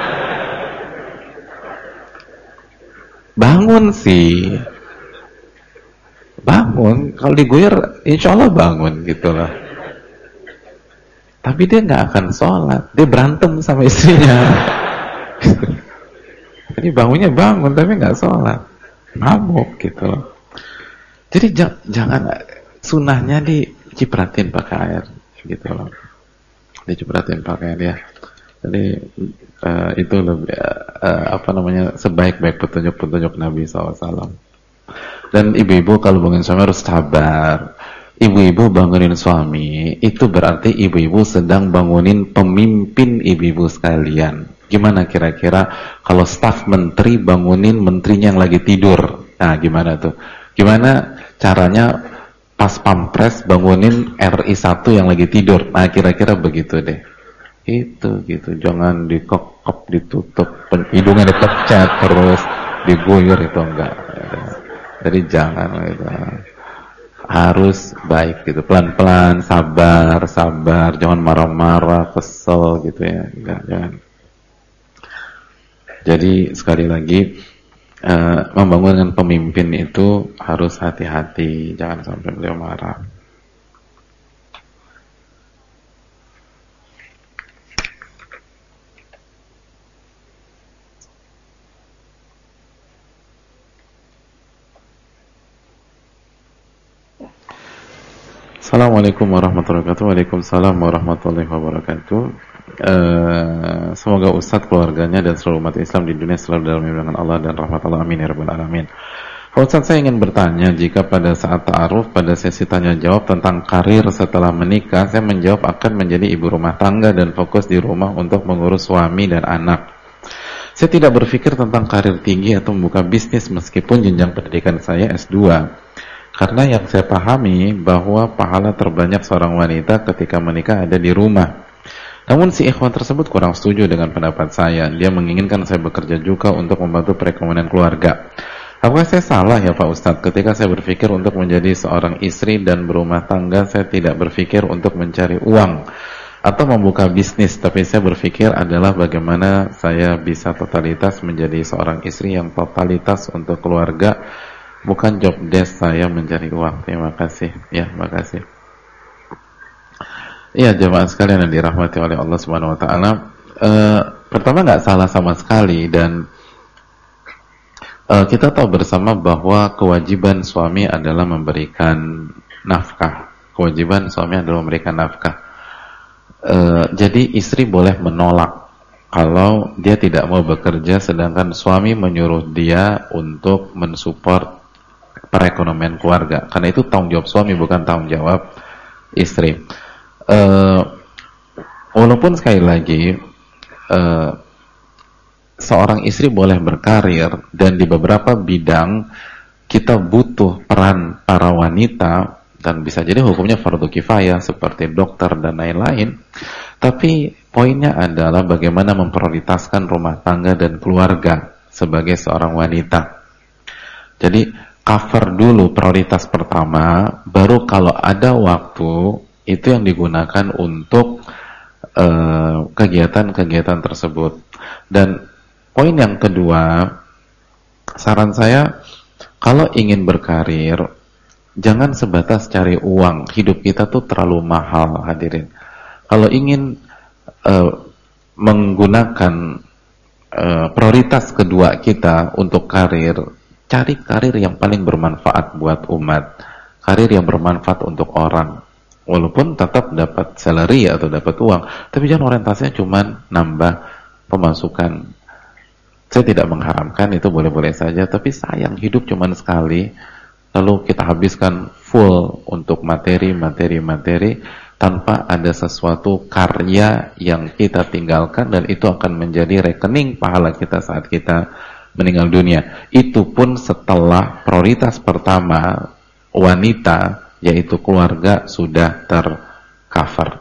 Bangun sih, bangun. Kalau diguyur, insya Allah bangun gitu loh. Tapi dia nggak akan sholat, dia berantem sama istrinya. Jadi bangunnya bangun, tapi nggak sholat, ngamuk gitu loh. Jadi jangan, sunnahnya dicipratin pakai air gitu loh, dicipratin pakai air ya. Jadi itu lebih sebaik-baik petunjuk-petunjuk Nabi SAW. Dan ibu-ibu kalau bangunin suami harus sabar. Ibu-ibu bangunin suami itu berarti ibu-ibu sedang bangunin pemimpin ibu-ibu sekalian. Gimana kira-kira kalau staf menteri bangunin menterinya yang lagi tidur? Nah gimana tuh? Gimana caranya pas pampres bangunin RI 1 yang lagi tidur? Nah kira-kira begitu deh. Itu gitu, jangan dikekep, ditutup, hidungnya dipecat terus diguyur, itu enggak. Jadi jangan gitu. Harus baik gitu, pelan-pelan, sabar, jangan marah-marah, kesel gitu ya, enggak, jangan. Jadi sekali lagi membangunkan pemimpin itu harus hati-hati, jangan sampai beliau marah. Assalamualaikum warahmatullahi wabarakatuh. Waalaikumsalam warahmatullahi wabarakatuh. Semoga Ustadz, keluarganya dan seluruh umat Islam di dunia selalu dalam lindungan Allah dan rahmat Allah, amin ya rabbal alamin. Ustadz, saya ingin bertanya, jika pada saat ta'aruf pada sesi tanya jawab tentang karir setelah menikah, saya menjawab akan menjadi ibu rumah tangga dan fokus di rumah untuk mengurus suami dan anak. Saya tidak berpikir tentang karir tinggi atau membuka bisnis meskipun jenjang pendidikan saya S2. Karena yang saya pahami bahwa pahala terbanyak seorang wanita ketika menikah ada di rumah. Namun si ikhwan tersebut kurang setuju dengan pendapat saya. Dia menginginkan saya bekerja juga untuk membantu perekonomian keluarga. Apakah saya salah ya Pak Ustadz ketika saya berpikir untuk menjadi seorang istri dan berumah tangga? Saya tidak berpikir untuk mencari uang atau membuka bisnis, tapi saya berpikir adalah bagaimana saya bisa totalitas menjadi seorang istri yang totalitas untuk keluarga, bukan job desk saya mencari uang. Terima kasih. Ya, makasih. Iya, jemaah sekalian yang dirahmati oleh Allah Subhanahu wa taala. Pertama, nggak salah sama sekali, dan kita tahu bersama bahwa kewajiban suami adalah memberikan nafkah. Kewajiban suami adalah memberikan nafkah. Jadi istri boleh menolak kalau dia tidak mau bekerja, sedangkan suami menyuruh dia untuk mensupport perekonomian keluarga, karena itu tanggung jawab suami, bukan tanggung jawab istri. Walaupun sekali lagi seorang istri boleh berkarir, dan di beberapa bidang kita butuh peran para wanita, dan bisa jadi hukumnya fardu kifayah seperti dokter dan lain-lain. Tapi poinnya adalah bagaimana memprioritaskan rumah tangga dan keluarga sebagai seorang wanita. Jadi cover dulu prioritas pertama, baru kalau ada waktu itu yang digunakan untuk kegiatan-kegiatan tersebut. Dan poin yang kedua, saran saya, kalau ingin berkarir, jangan sebatas cari uang. Hidup kita tuh terlalu mahal, hadirin. Kalau ingin menggunakan prioritas kedua kita untuk karir, cari karir yang paling bermanfaat buat umat, karir yang bermanfaat untuk orang. Walaupun tetap dapat salary atau dapat uang, tapi jangan orientasinya cuma nambah pemasukan. Saya tidak mengharamkan, itu boleh-boleh saja, tapi sayang hidup cuma sekali, lalu kita habiskan full untuk materi tanpa ada sesuatu karya yang kita tinggalkan, dan itu akan menjadi rekening pahala kita saat kita meninggal dunia. Itu pun setelah prioritas pertama wanita, yaitu keluarga, sudah tercover.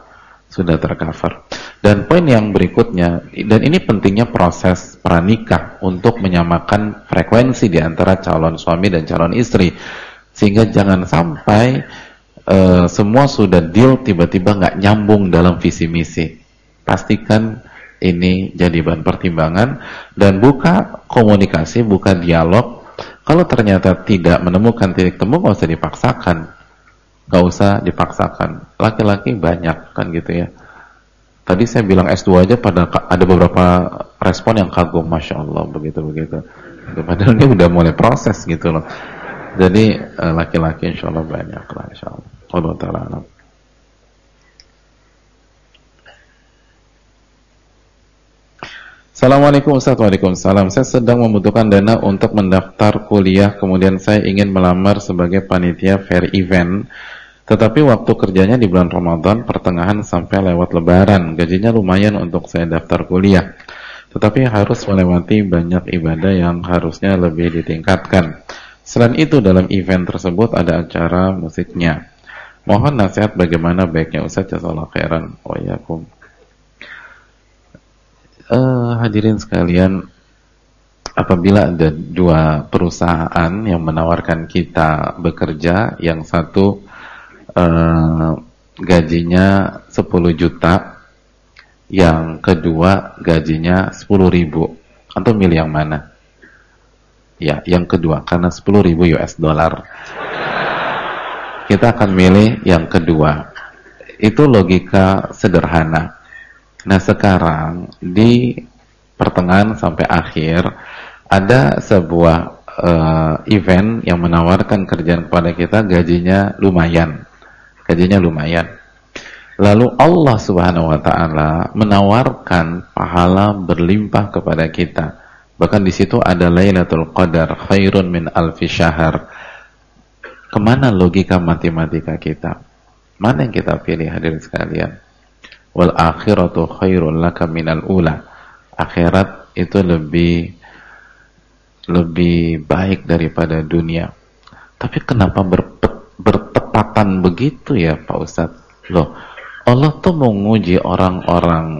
Dan poin yang berikutnya, dan ini pentingnya proses pranikah untuk menyamakan frekuensi di antara calon suami dan calon istri, sehingga jangan sampai semua sudah deal, tiba-tiba nggak nyambung dalam visi misi. Pastikan ini jadi bahan pertimbangan, dan buka komunikasi, buka dialog. Kalau ternyata tidak menemukan titik temu, nggak usah dipaksakan. Laki-laki banyak kan gitu ya. Tadi saya bilang S2 aja, pada ada beberapa respon yang kagum, Masya Allah, begitu. Padahal ini udah mulai proses gitu loh. Jadi laki-laki insya Allah banyak lah, insya Allah. Allah Ta'ala alam. Assalamualaikum Ustaz. Waalaikumsalam. Saya sedang membutuhkan dana untuk mendaftar kuliah, kemudian saya ingin melamar sebagai panitia fair event, tetapi waktu kerjanya di bulan Ramadan pertengahan sampai lewat Lebaran. Gajinya lumayan untuk saya daftar kuliah, tetapi harus melewati banyak ibadah yang harusnya lebih ditingkatkan. Selain itu, dalam event tersebut ada acara musiknya. Mohon nasihat bagaimana baiknya Ustaz, jazakallahu khairan wa iyyakum. Hadirin sekalian, apabila ada dua perusahaan yang menawarkan kita bekerja, yang satu gajinya 10 juta, yang kedua gajinya 10.000, antum milih yang mana? Ya, yang kedua, karena 10.000 US dollar. Kita akan milih yang kedua. Itu logika sederhana. Nah, sekarang di pertengahan sampai akhir ada sebuah event yang menawarkan kerjaan kepada kita, gajinya lumayan. Lalu Allah Subhanahu wa taala menawarkan pahala berlimpah kepada kita. Bahkan di situ ada Lailatul Qadar khairun min alfi syahr. Kemana logika matematika kita? Mana yang kita pilih, hadirin sekalian? Wal akhiratu khairul laka minal ula. Akhirat itu lebih baik daripada dunia. Tapi kenapa bertepatan begitu ya Pak Ustadz? Loh, Allah tuh mau nguji orang-orang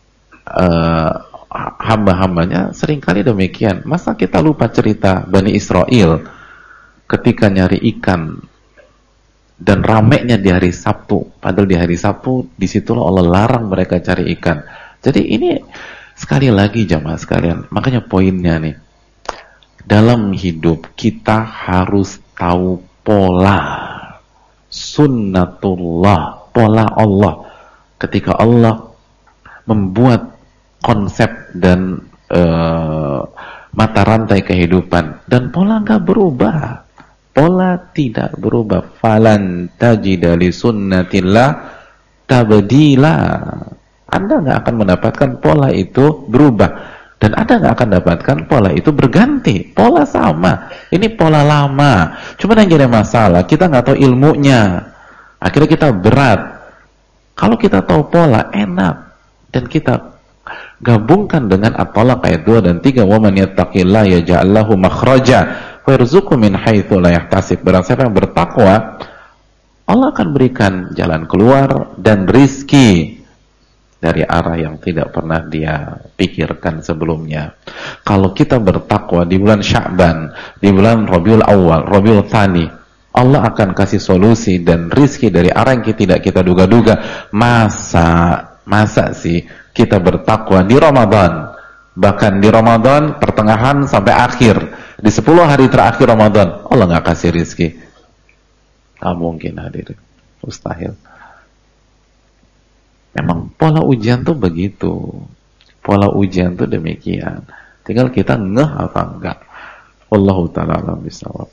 hamba-hambanya seringkali demikian. Masa kita lupa cerita Bani Israel ketika nyari ikan dan ramenya di hari Sabtu, padahal di hari Sabtu disitulah Allah larang mereka cari ikan. Jadi ini sekali lagi jamaah sekalian, makanya poinnya nih, dalam hidup kita harus tahu pola sunnatullah, pola Allah. Ketika Allah membuat konsep dan mata rantai kehidupan, dan pola nggak berubah, pola tidak berubah. Falan tajida li sunnatillah tabdila. Anda nggak akan mendapatkan pola itu berubah, dan Anda nggak akan dapatkan pola itu berganti. Pola sama, ini pola lama. Cuma yang jadi masalah, kita nggak tahu ilmunya. Akhirnya kita berat. Kalau kita tahu pola, enak. Dan kita gabungkan dengan at-Talaq ayat 2 dan 3, wa man yattaqillaha yaj'al lahu makhraja wa yarzuqhu min haitsu la yahtasib. Barang siapa yang bertakwa, Allah akan berikan jalan keluar dan rizki dari arah yang tidak pernah dia pikirkan sebelumnya. Kalau kita bertakwa di bulan Sya'ban, di bulan Rabiul Awal, Rabiul Tsani, Allah akan kasih solusi dan rizki dari arah yang tidak kita duga-duga. Masa Masa sih kita bertakwa di Ramadan, bahkan di Ramadan pertengahan sampai akhir, di 10 hari terakhir Ramadan, Allah nggak kasih rizki? Nggak mungkin hadirin, mustahil. Memang pola ujian tuh begitu, pola ujian tuh demikian. Tinggal kita ngeh apa enggak. Wallahu ta'ala a'lam bishawab.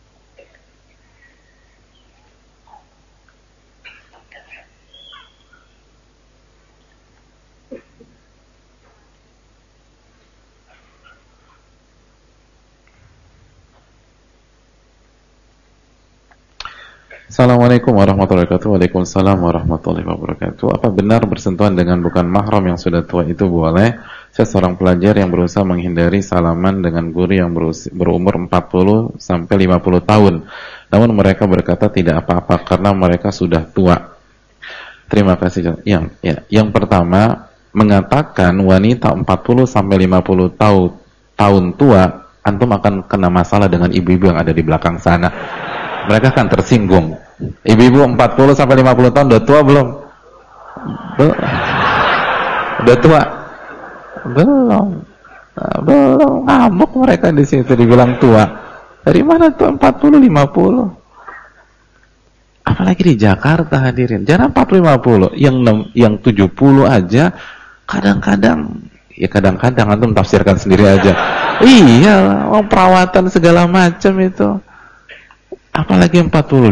Assalamualaikum warahmatullahi wabarakatuh. Waalaikumsalam warahmatullahi wabarakatuh. Apa benar bersentuhan dengan bukan mahram yang sudah tua itu boleh? Saya seorang pelajar yang berusaha menghindari salaman dengan guru yang berumur 40 sampai 50 tahun. Namun mereka berkata tidak apa-apa karena mereka sudah tua. Terima kasih. Yang pertama, mengatakan wanita 40 sampai 50 tahun tua, antum akan kena masalah dengan ibu-ibu yang ada di belakang sana. Mereka akan tersinggung. Ibu-ibu 40 sampai 50 tahun udah tua belum? Udah tua? Belum. Belum. Ngamuk mereka di situ dibilang tua. Dari mana tuh 40 50? Apalagi di Jakarta hadirin. Jangan 40 50, yang 70 aja kadang-kadang antum tafsirkan sendiri aja. Iya, perawatan segala macam itu. Apalagi 40-50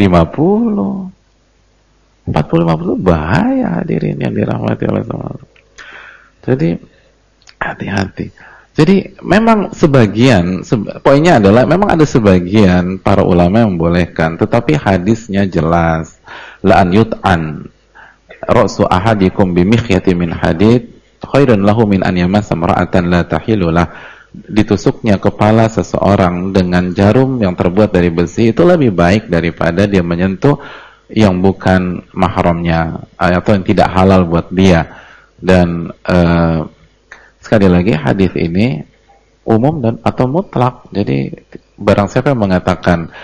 bahaya hadirin yang dirahmati oleh Allah. Jadi hati-hati. Jadi memang poinnya adalah memang ada sebagian para ulama yang membolehkan, tetapi hadisnya jelas. La an yut'an ra'su ahadikum bimikhyati min hadid khairun lahu min an yamassa mar'atan la tahilulah. Ditusuknya kepala seseorang dengan jarum yang terbuat dari besi itu lebih baik daripada dia menyentuh yang bukan mahramnya atau yang tidak halal buat dia. Dan sekali lagi hadis ini umum dan atau mutlak. Jadi barang siapa yang mengatakan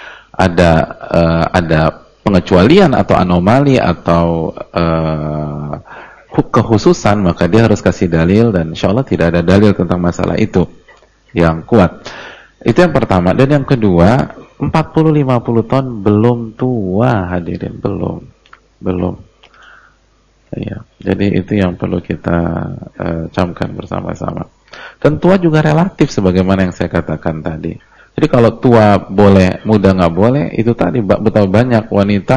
ada pengecualian atau anomali atau kekhususan, maka dia harus kasih dalil, dan insya Allah tidak ada dalil tentang masalah itu yang kuat. Itu yang pertama. Dan yang kedua, 40-50 tahun belum tua hadirin, belum. Ya, jadi itu yang perlu kita camkan bersama-sama. Dan tua juga relatif sebagaimana yang saya katakan tadi. Jadi kalau tua boleh, muda nggak boleh, itu tadi betapa banyak wanita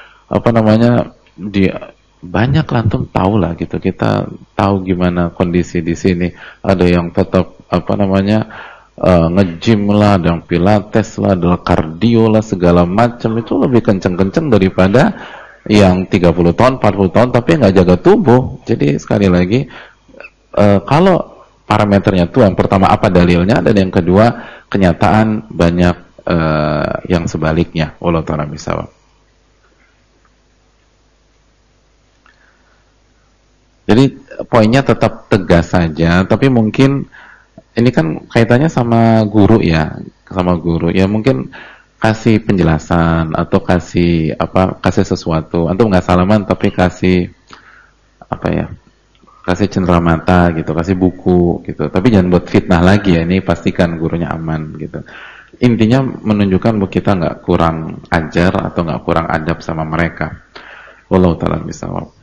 banyak lantum tahu lah gitu. Kita tahu gimana kondisi di sini. Ada yang tetap nge-gym lah, ada yang pilates lah, ada kardio lah, segala macam. Itu lebih kenceng-kenceng daripada yang 30 tahun, 40 tahun tapi nggak jaga tubuh. Jadi sekali lagi, kalau parameternya tuh yang pertama apa dalilnya, dan yang kedua kenyataan banyak yang sebaliknya. Wallahu ta'ala bishawab. Jadi poinnya tetap tegas saja, tapi mungkin ini kan kaitannya sama guru ya, ya mungkin kasih penjelasan atau kasih sesuatu. Antum nggak salaman tapi kasih kasih cenderamata gitu, kasih buku gitu. Tapi jangan buat fitnah lagi ya, ini pastikan gurunya aman gitu. Intinya menunjukkan bahwa kita nggak kurang ajar atau nggak kurang adab sama mereka. Wallahu ta'ala bishawab.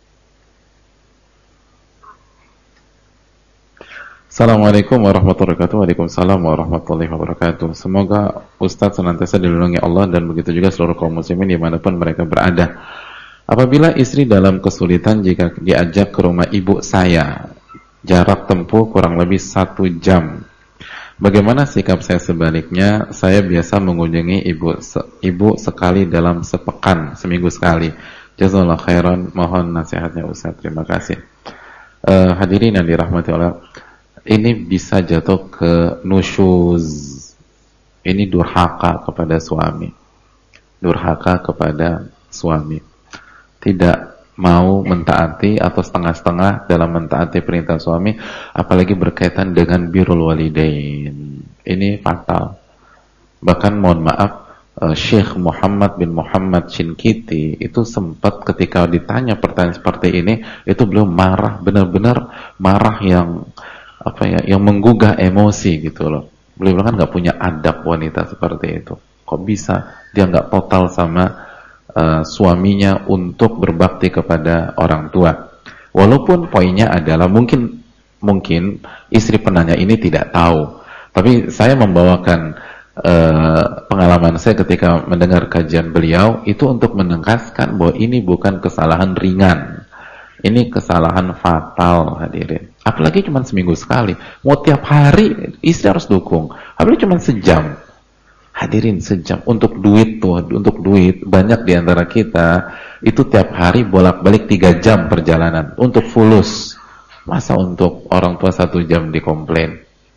Assalamualaikum warahmatullahi wabarakatuh. Waalaikumsalam warahmatullahi wabarakatuh. Semoga Ustadz senantiasa dilindungi Allah dan begitu juga seluruh kaum muslimin dimanapun mereka berada. Apabila istri dalam kesulitan jika diajak ke rumah ibu saya, jarak tempuh kurang lebih 1 jam, bagaimana sikap saya sebaliknya? Saya biasa mengunjungi ibu sekali dalam sepekan, seminggu sekali. Jazakallahu khairan. Mohon nasihatnya Ustadz. Terima kasih. Hadirin yang dirahmati Allah, ini bisa jatuh ke nusyuz. Ini durhaka kepada suami. Durhaka kepada suami. Tidak mau mentaati atau setengah-setengah dalam mentaati perintah suami, apalagi berkaitan dengan birrul walidain. Ini fatal. Bahkan mohon maaf, Syekh Muhammad bin Muhammad Shinkiti itu sempat ketika ditanya pertanyaan seperti ini, itu beliau marah, benar-benar marah yang yang menggugah emosi gitu loh. Beliau bilang kan nggak punya adab wanita seperti itu. Kok bisa dia nggak total sama suaminya untuk berbakti kepada orang tua? Walaupun poinnya adalah mungkin istri penanya ini tidak tahu, tapi saya membawakan pengalaman saya ketika mendengar kajian beliau itu untuk menegaskan bahwa ini bukan kesalahan ringan, ini kesalahan fatal, hadirin. Apalagi cuma seminggu sekali, mau tiap hari istri harus dukung, apalagi cuma sejam, hadirin, sejam untuk duit tuh, untuk duit. Banyak diantara kita itu tiap hari bolak-balik 3 jam perjalanan untuk fulus, masa untuk orang tua 1 jam dikomplain,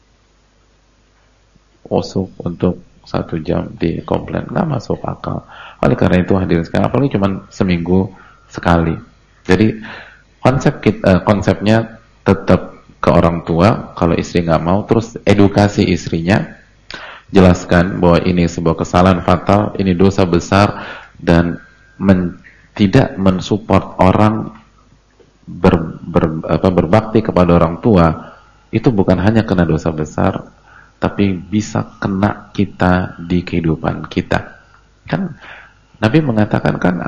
untuk 1 jam dikomplain, nggak masuk akal. Oleh karena itu hadirin sekalian, apalagi cuma seminggu sekali. Jadi konsepnya tetap ke orang tua. Kalau istri nggak mau, terus edukasi istrinya, jelaskan bahwa ini sebuah kesalahan fatal, ini dosa besar, dan tidak mensupport orang berbakti kepada orang tua itu bukan hanya kena dosa besar, tapi bisa kena kita di kehidupan kita. Kan Nabi mengatakan kan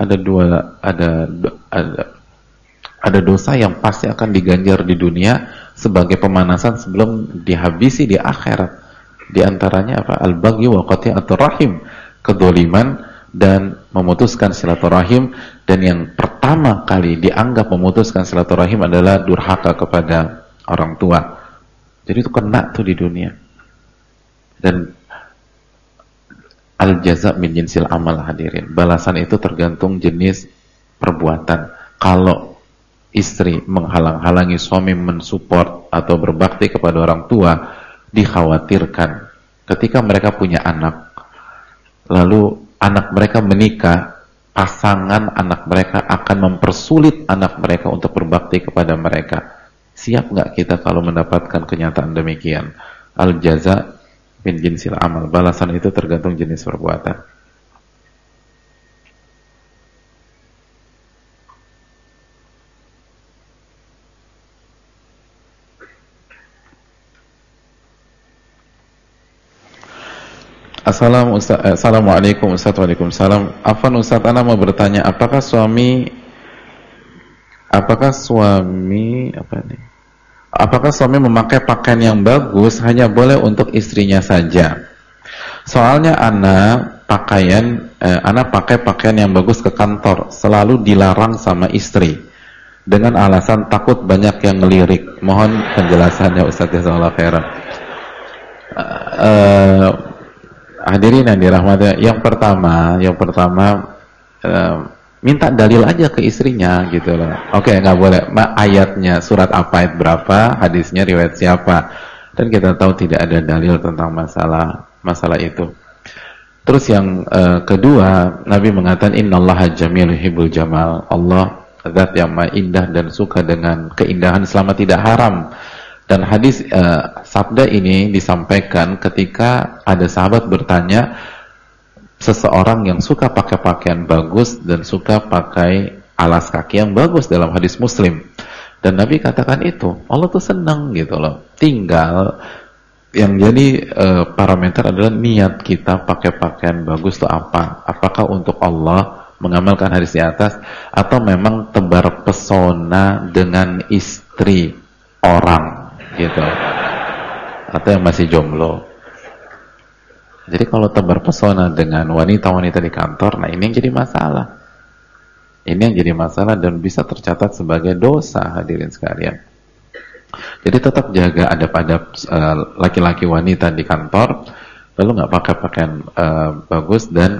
ada dosa yang pasti akan diganjar di dunia sebagai pemanasan sebelum dihabisi di akhirat. Di antaranya apa? Al-baghi wa qati'atur rahim, kedoliman dan memutuskan silaturahim. Dan yang pertama kali dianggap memutuskan silaturahim adalah durhaka kepada orang tua. Jadi itu kena tuh di dunia. Dan al-jaza min jinsil amal, hadirin. Balasan itu tergantung jenis perbuatan. Kalau istri menghalang-halangi suami mensupport atau berbakti kepada orang tua, dikhawatirkan ketika mereka punya anak, lalu anak mereka menikah, pasangan anak mereka akan mempersulit anak mereka untuk berbakti kepada mereka. Siap nggak kita kalau mendapatkan kenyataan demikian? Al-jaza min jinsil amal, balasan itu tergantung jenis perbuatan. Assalamualaikum Ustaz. Waalaikumsalam. Afwan Ustaz, ana mau bertanya, apakah suami memakai pakaian yang bagus hanya boleh untuk istrinya saja? Soalnya ana pakai pakaian yang bagus ke kantor, selalu dilarang sama istri dengan alasan takut banyak yang ngelirik. Mohon penjelasannya Ustaz, jazakallahu khairan. Hadirin yang dirahmati, yang pertama minta dalil aja ke istrinya gitu loh. Oke, nggak boleh ayatnya surat apa, ayat berapa, hadisnya riwayat siapa, dan kita tahu tidak ada dalil tentang masalah itu. Terus yang kedua, Nabi mengatakan innallaha jamil yuhibbul jamal, Allah zat yang maha indah dan suka dengan keindahan selama tidak haram. Dan hadis sabda ini disampaikan ketika ada sahabat bertanya, seseorang yang suka pakai pakaian bagus dan suka pakai alas kaki yang bagus dalam hadis Muslim. Dan Nabi katakan itu, Allah tuh senang gitu loh. Tinggal yang jadi parameter adalah niat kita pakai pakaian bagus itu apa? Apakah untuk Allah, mengamalkan hadis di atas, atau memang tebar pesona dengan istri orang gitu, atau yang masih jomblo. Jadi kalau tebar pesona dengan wanita-wanita di kantor, nah ini yang jadi masalah. Ini yang jadi masalah dan bisa tercatat sebagai dosa, hadirin sekalian. Jadi tetap jaga adab-adab laki-laki wanita di kantor, lalu nggak pakai pakaian bagus. Dan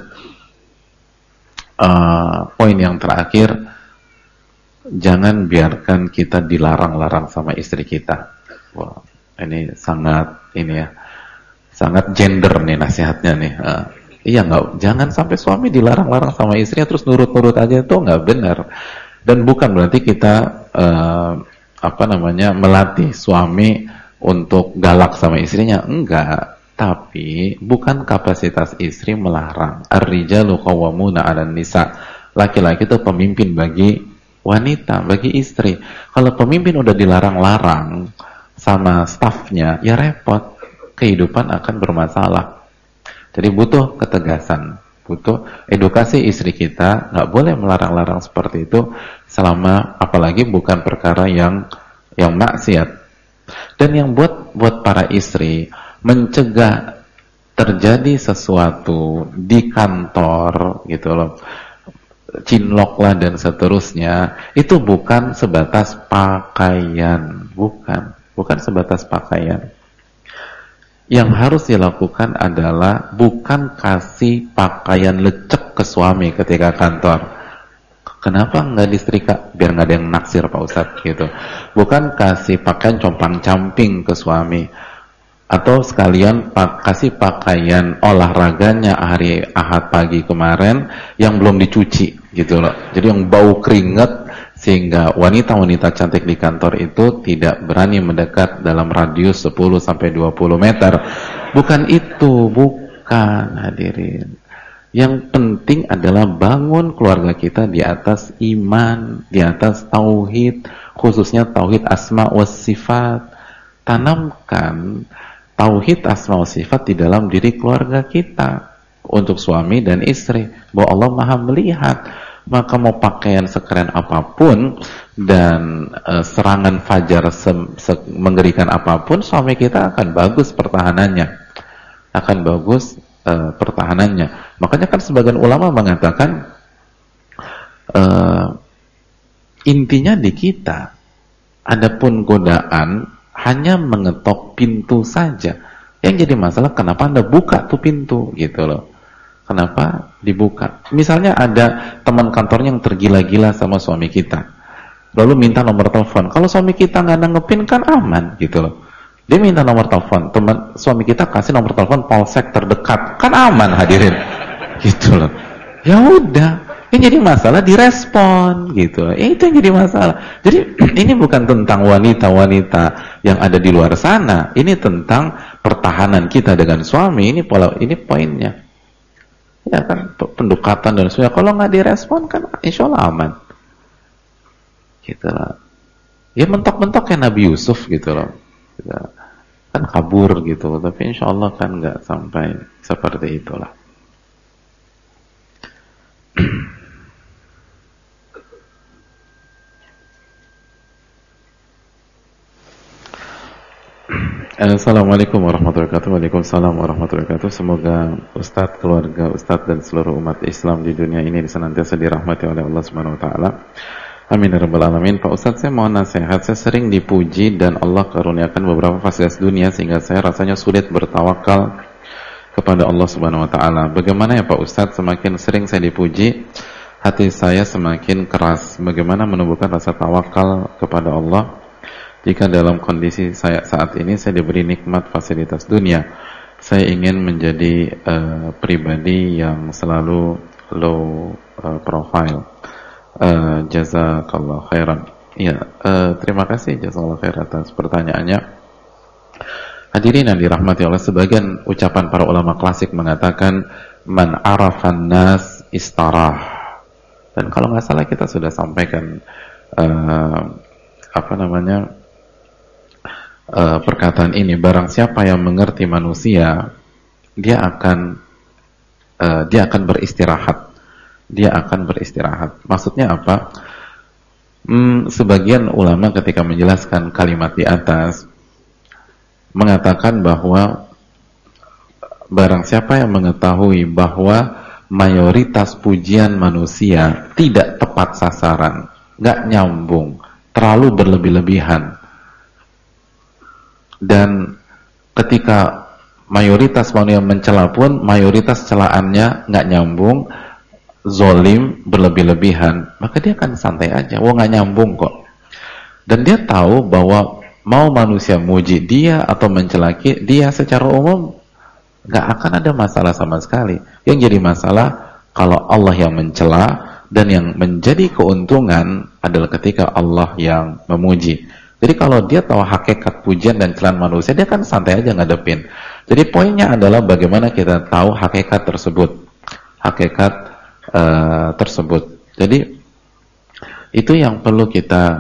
poin yang terakhir, jangan biarkan kita dilarang-larang sama istri kita. Wah, ini sangat sangat gender nih nasihatnya nih. Iya, jangan sampai suami dilarang-larang sama istrinya terus nurut-nurut aja, itu nggak benar. Dan bukan berarti kita melatih suami untuk galak sama istrinya, enggak. Tapi bukan kapasitas istri melarang. Ar-rijalu qawwamuna 'alan nisa. Laki-laki itu pemimpin bagi wanita, bagi istri. Kalau pemimpin udah dilarang-larang sama stafnya, ya repot. Kehidupan akan bermasalah. Jadi butuh ketegasan, butuh edukasi istri kita. Nggak boleh melarang-larang seperti itu selama, apalagi bukan perkara yang maksiat. Dan yang buat para istri mencegah terjadi sesuatu di kantor gitu loh, cinlok lah dan seterusnya, itu bukan sebatas pakaian, bukan sebatas pakaian. Yang harus dilakukan adalah bukan kasih pakaian lecek ke suami ketika kantor. Kenapa nggak disetrika? Biar nggak ada yang naksir Pak Ustadz gitu. Bukan kasih pakaian compang-camping ke suami. Atau sekalian kasih pakaian olahraganya hari Ahad pagi kemarin yang belum dicuci gitu loh. Jadi yang bau keringat sehingga wanita-wanita cantik di kantor itu tidak berani mendekat dalam radius 10-20 meter. Bukan itu, bukan hadirin. Yang penting adalah bangun keluarga kita di atas iman, di atas tauhid, khususnya tauhid asma wa sifat. Tanamkan tauhid asma wa sifat di dalam diri keluarga kita untuk suami dan istri, bahwa Allah Maha melihat. Maka mau pakaian sekeren apapun dan serangan fajar mengerikan apapun, suami kita akan bagus pertahanannya, Makanya kan sebagian ulama mengatakan intinya di kita. Adapun godaan hanya mengetok pintu saja. Yang jadi masalah kenapa Anda buka tuh pintu gitu loh. Kenapa dibuka? Misalnya ada teman kantornya yang tergila-gila sama suami kita, lalu minta nomor telepon. Kalau suami kita nggak nanggepin kan aman gitu loh. Dia minta nomor telepon, suami kita kasih nomor telepon polsek terdekat, kan aman hadirin gitu loh. Ya udah, yang jadi masalah direspon gitu. Itu yang jadi masalah. Jadi ini bukan tentang wanita-wanita yang ada di luar sana. Ini tentang pertahanan kita dengan suami. Ini poinnya. Ya kan, pendekatan dan sebagainya. Kalau nggak direspon kan insya Allah aman. Gitu lah. Ya mentok-mentok kayak Nabi Yusuf gitu loh. Kan kabur gitu. Tapi insya Allah kan nggak sampai seperti itulah. Assalamualaikum warahmatullahi wabarakatuh. Waalaikumsalam warahmatullahi wabarakatuh. Semoga Ustadz, keluarga Ustadz dan seluruh umat Islam di dunia ini senantiasa dirahmati oleh Allah Subhanahu wa taala. Amin ya rabbal alamin. Pak Ustadz, saya mohon nasihat. Saya sering dipuji dan Allah karuniakan beberapa fasilitas dunia sehingga saya rasanya sulit bertawakal kepada Allah Subhanahu wa taala. Bagaimana ya Pak Ustadz, semakin sering saya dipuji, hati saya semakin keras. Bagaimana menumbuhkan rasa tawakal kepada Allah jika dalam kondisi saya saat ini saya diberi nikmat fasilitas dunia? Saya ingin menjadi pribadi yang selalu low profile. Jazakallah khairan. Ya, terima kasih jazakallah khair atas pertanyaannya. Hadirin yang dirahmati Allah, sebagian ucapan para ulama klasik mengatakan man arafan nas istarah. Dan kalau nggak salah kita sudah sampaikan perkataan ini, barang siapa yang mengerti manusia, dia akan beristirahat. Dia akan beristirahat. Maksudnya apa? Sebagian ulama ketika menjelaskan kalimat di atas mengatakan bahwa barang siapa yang mengetahui bahwa mayoritas pujian manusia tidak tepat sasaran, nggak nyambung, terlalu berlebih-lebihan. Dan ketika mayoritas manusia mencela pun, mayoritas celaannya nggak nyambung, zolim, berlebih-lebihan, maka dia akan santai aja. Wah, nggak nyambung kok. Dan dia tahu bahwa mau manusia muji dia atau mencela dia secara umum nggak akan ada masalah sama sekali. Yang jadi masalah kalau Allah yang mencela, dan yang menjadi keuntungan adalah ketika Allah yang memuji. Jadi kalau dia tahu hakikat pujian dan celaan manusia, dia kan santai aja ngadepin. Jadi poinnya adalah bagaimana kita tahu hakikat tersebut. Tersebut. Jadi itu yang perlu kita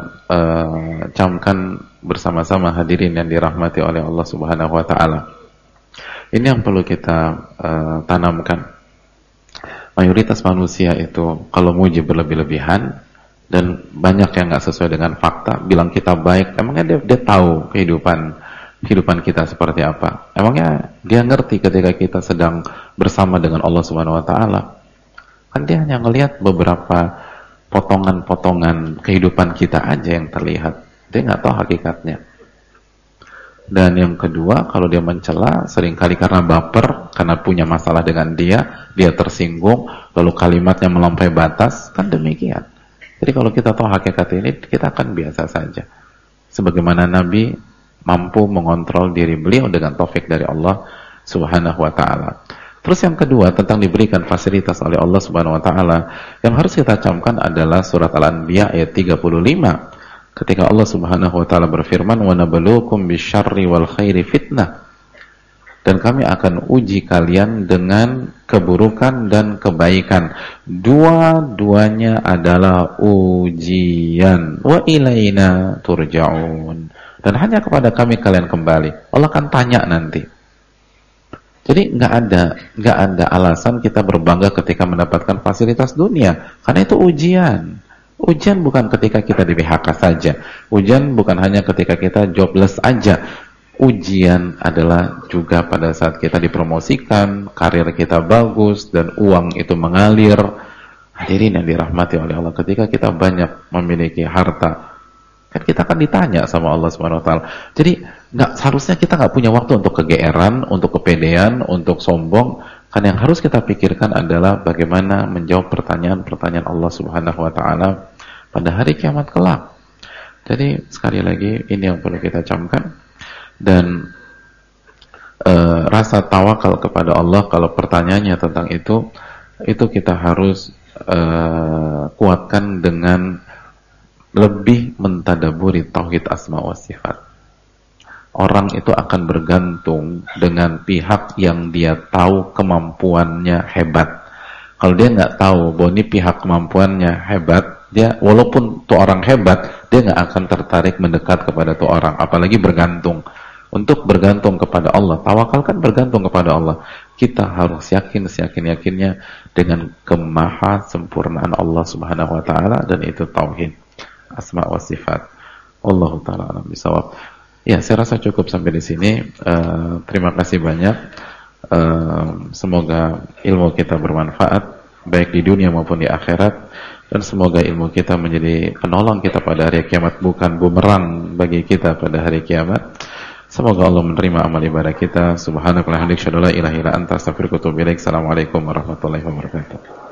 camkan bersama-sama hadirin yang dirahmati oleh Allah Subhanahu wa taala. Ini yang perlu kita tanamkan. Mayoritas manusia itu kalau muji berlebih-lebihan dan banyak yang nggak sesuai dengan fakta, bilang kita baik, emangnya dia tahu kehidupan kita seperti apa? Emangnya dia ngerti ketika kita sedang bersama dengan Allah Subhanahu wa taala? Kan dia hanya ngelihat beberapa potongan-potongan kehidupan kita aja yang terlihat. Dia nggak tahu hakikatnya. Dan yang kedua, kalau dia mencela, seringkali karena baper, karena punya masalah dengan dia tersinggung, lalu kalimatnya melampaui batas, kan demikian. Jadi kalau kita tahu hakikat ini, kita akan biasa saja. Sebagaimana Nabi mampu mengontrol diri beliau dengan taufik dari Allah Subhanahu wa taala. Terus yang kedua, tentang diberikan fasilitas oleh Allah Subhanahu wa taala, yang harus kita camkan adalah surat Al-Anbiya ayat 35. Ketika Allah Subhanahu wa taala berfirman, "Wa nabluukum bisyarri wal khairi fitnah." Dan kami akan uji kalian dengan keburukan dan kebaikan. Dua-duanya adalah ujian. Wa ilaina turja'un. Dan hanya kepada kami kalian kembali. Allah akan tanya nanti. Jadi nggak ada alasan kita berbangga ketika mendapatkan fasilitas dunia. Karena itu ujian. Ujian bukan ketika kita di PHK saja. Ujian bukan hanya ketika kita jobless aja. Ujian adalah juga pada saat kita dipromosikan, karir kita bagus, dan uang itu mengalir. Hadirin yang dirahmati oleh Allah, ketika kita banyak memiliki harta, kan kita akan ditanya sama Allah Subhanahu wa taala. Jadi seharusnya kita nggak punya waktu untuk kegeeran, untuk kepedean, untuk sombong. Kan yang harus kita pikirkan adalah bagaimana menjawab pertanyaan-pertanyaan Allah Subhanahu wa taala pada hari kiamat kelak. Jadi sekali lagi ini yang perlu kita camkan. Dan rasa tawakal kepada Allah, kalau pertanyaannya tentang itu kita harus kuatkan dengan lebih mentadaburi tauhid asma wa sifat. Orang itu akan bergantung dengan pihak yang dia tahu kemampuannya hebat. Kalau dia nggak tahu bahwa ini pihak kemampuannya hebat, dia walaupun tuh orang hebat, dia nggak akan tertarik mendekat kepada tuh orang, apalagi bergantung. Untuk bergantung kepada Allah, tawakal kan bergantung kepada Allah. Kita harus yakin seyakin-yakinnya dengan kemahasempurnaan Allah Subhanahu wa taala, dan itu tauhid asma wa sifat. Allahu taala alam bisawab. Ya, saya rasa cukup sampai di sini. Terima kasih banyak. Semoga ilmu kita bermanfaat baik di dunia maupun di akhirat, dan semoga ilmu kita menjadi penolong kita pada hari kiamat, bukan bumerang bagi kita pada hari kiamat. Semoga Allah menerima amal ibadah kita. Subhanakallahumma wa bihamdika asyhadu an la ilaha illa anta astaghfiruka wa atubu ilaik. Assalamualaikum warahmatullahi wabarakatuh.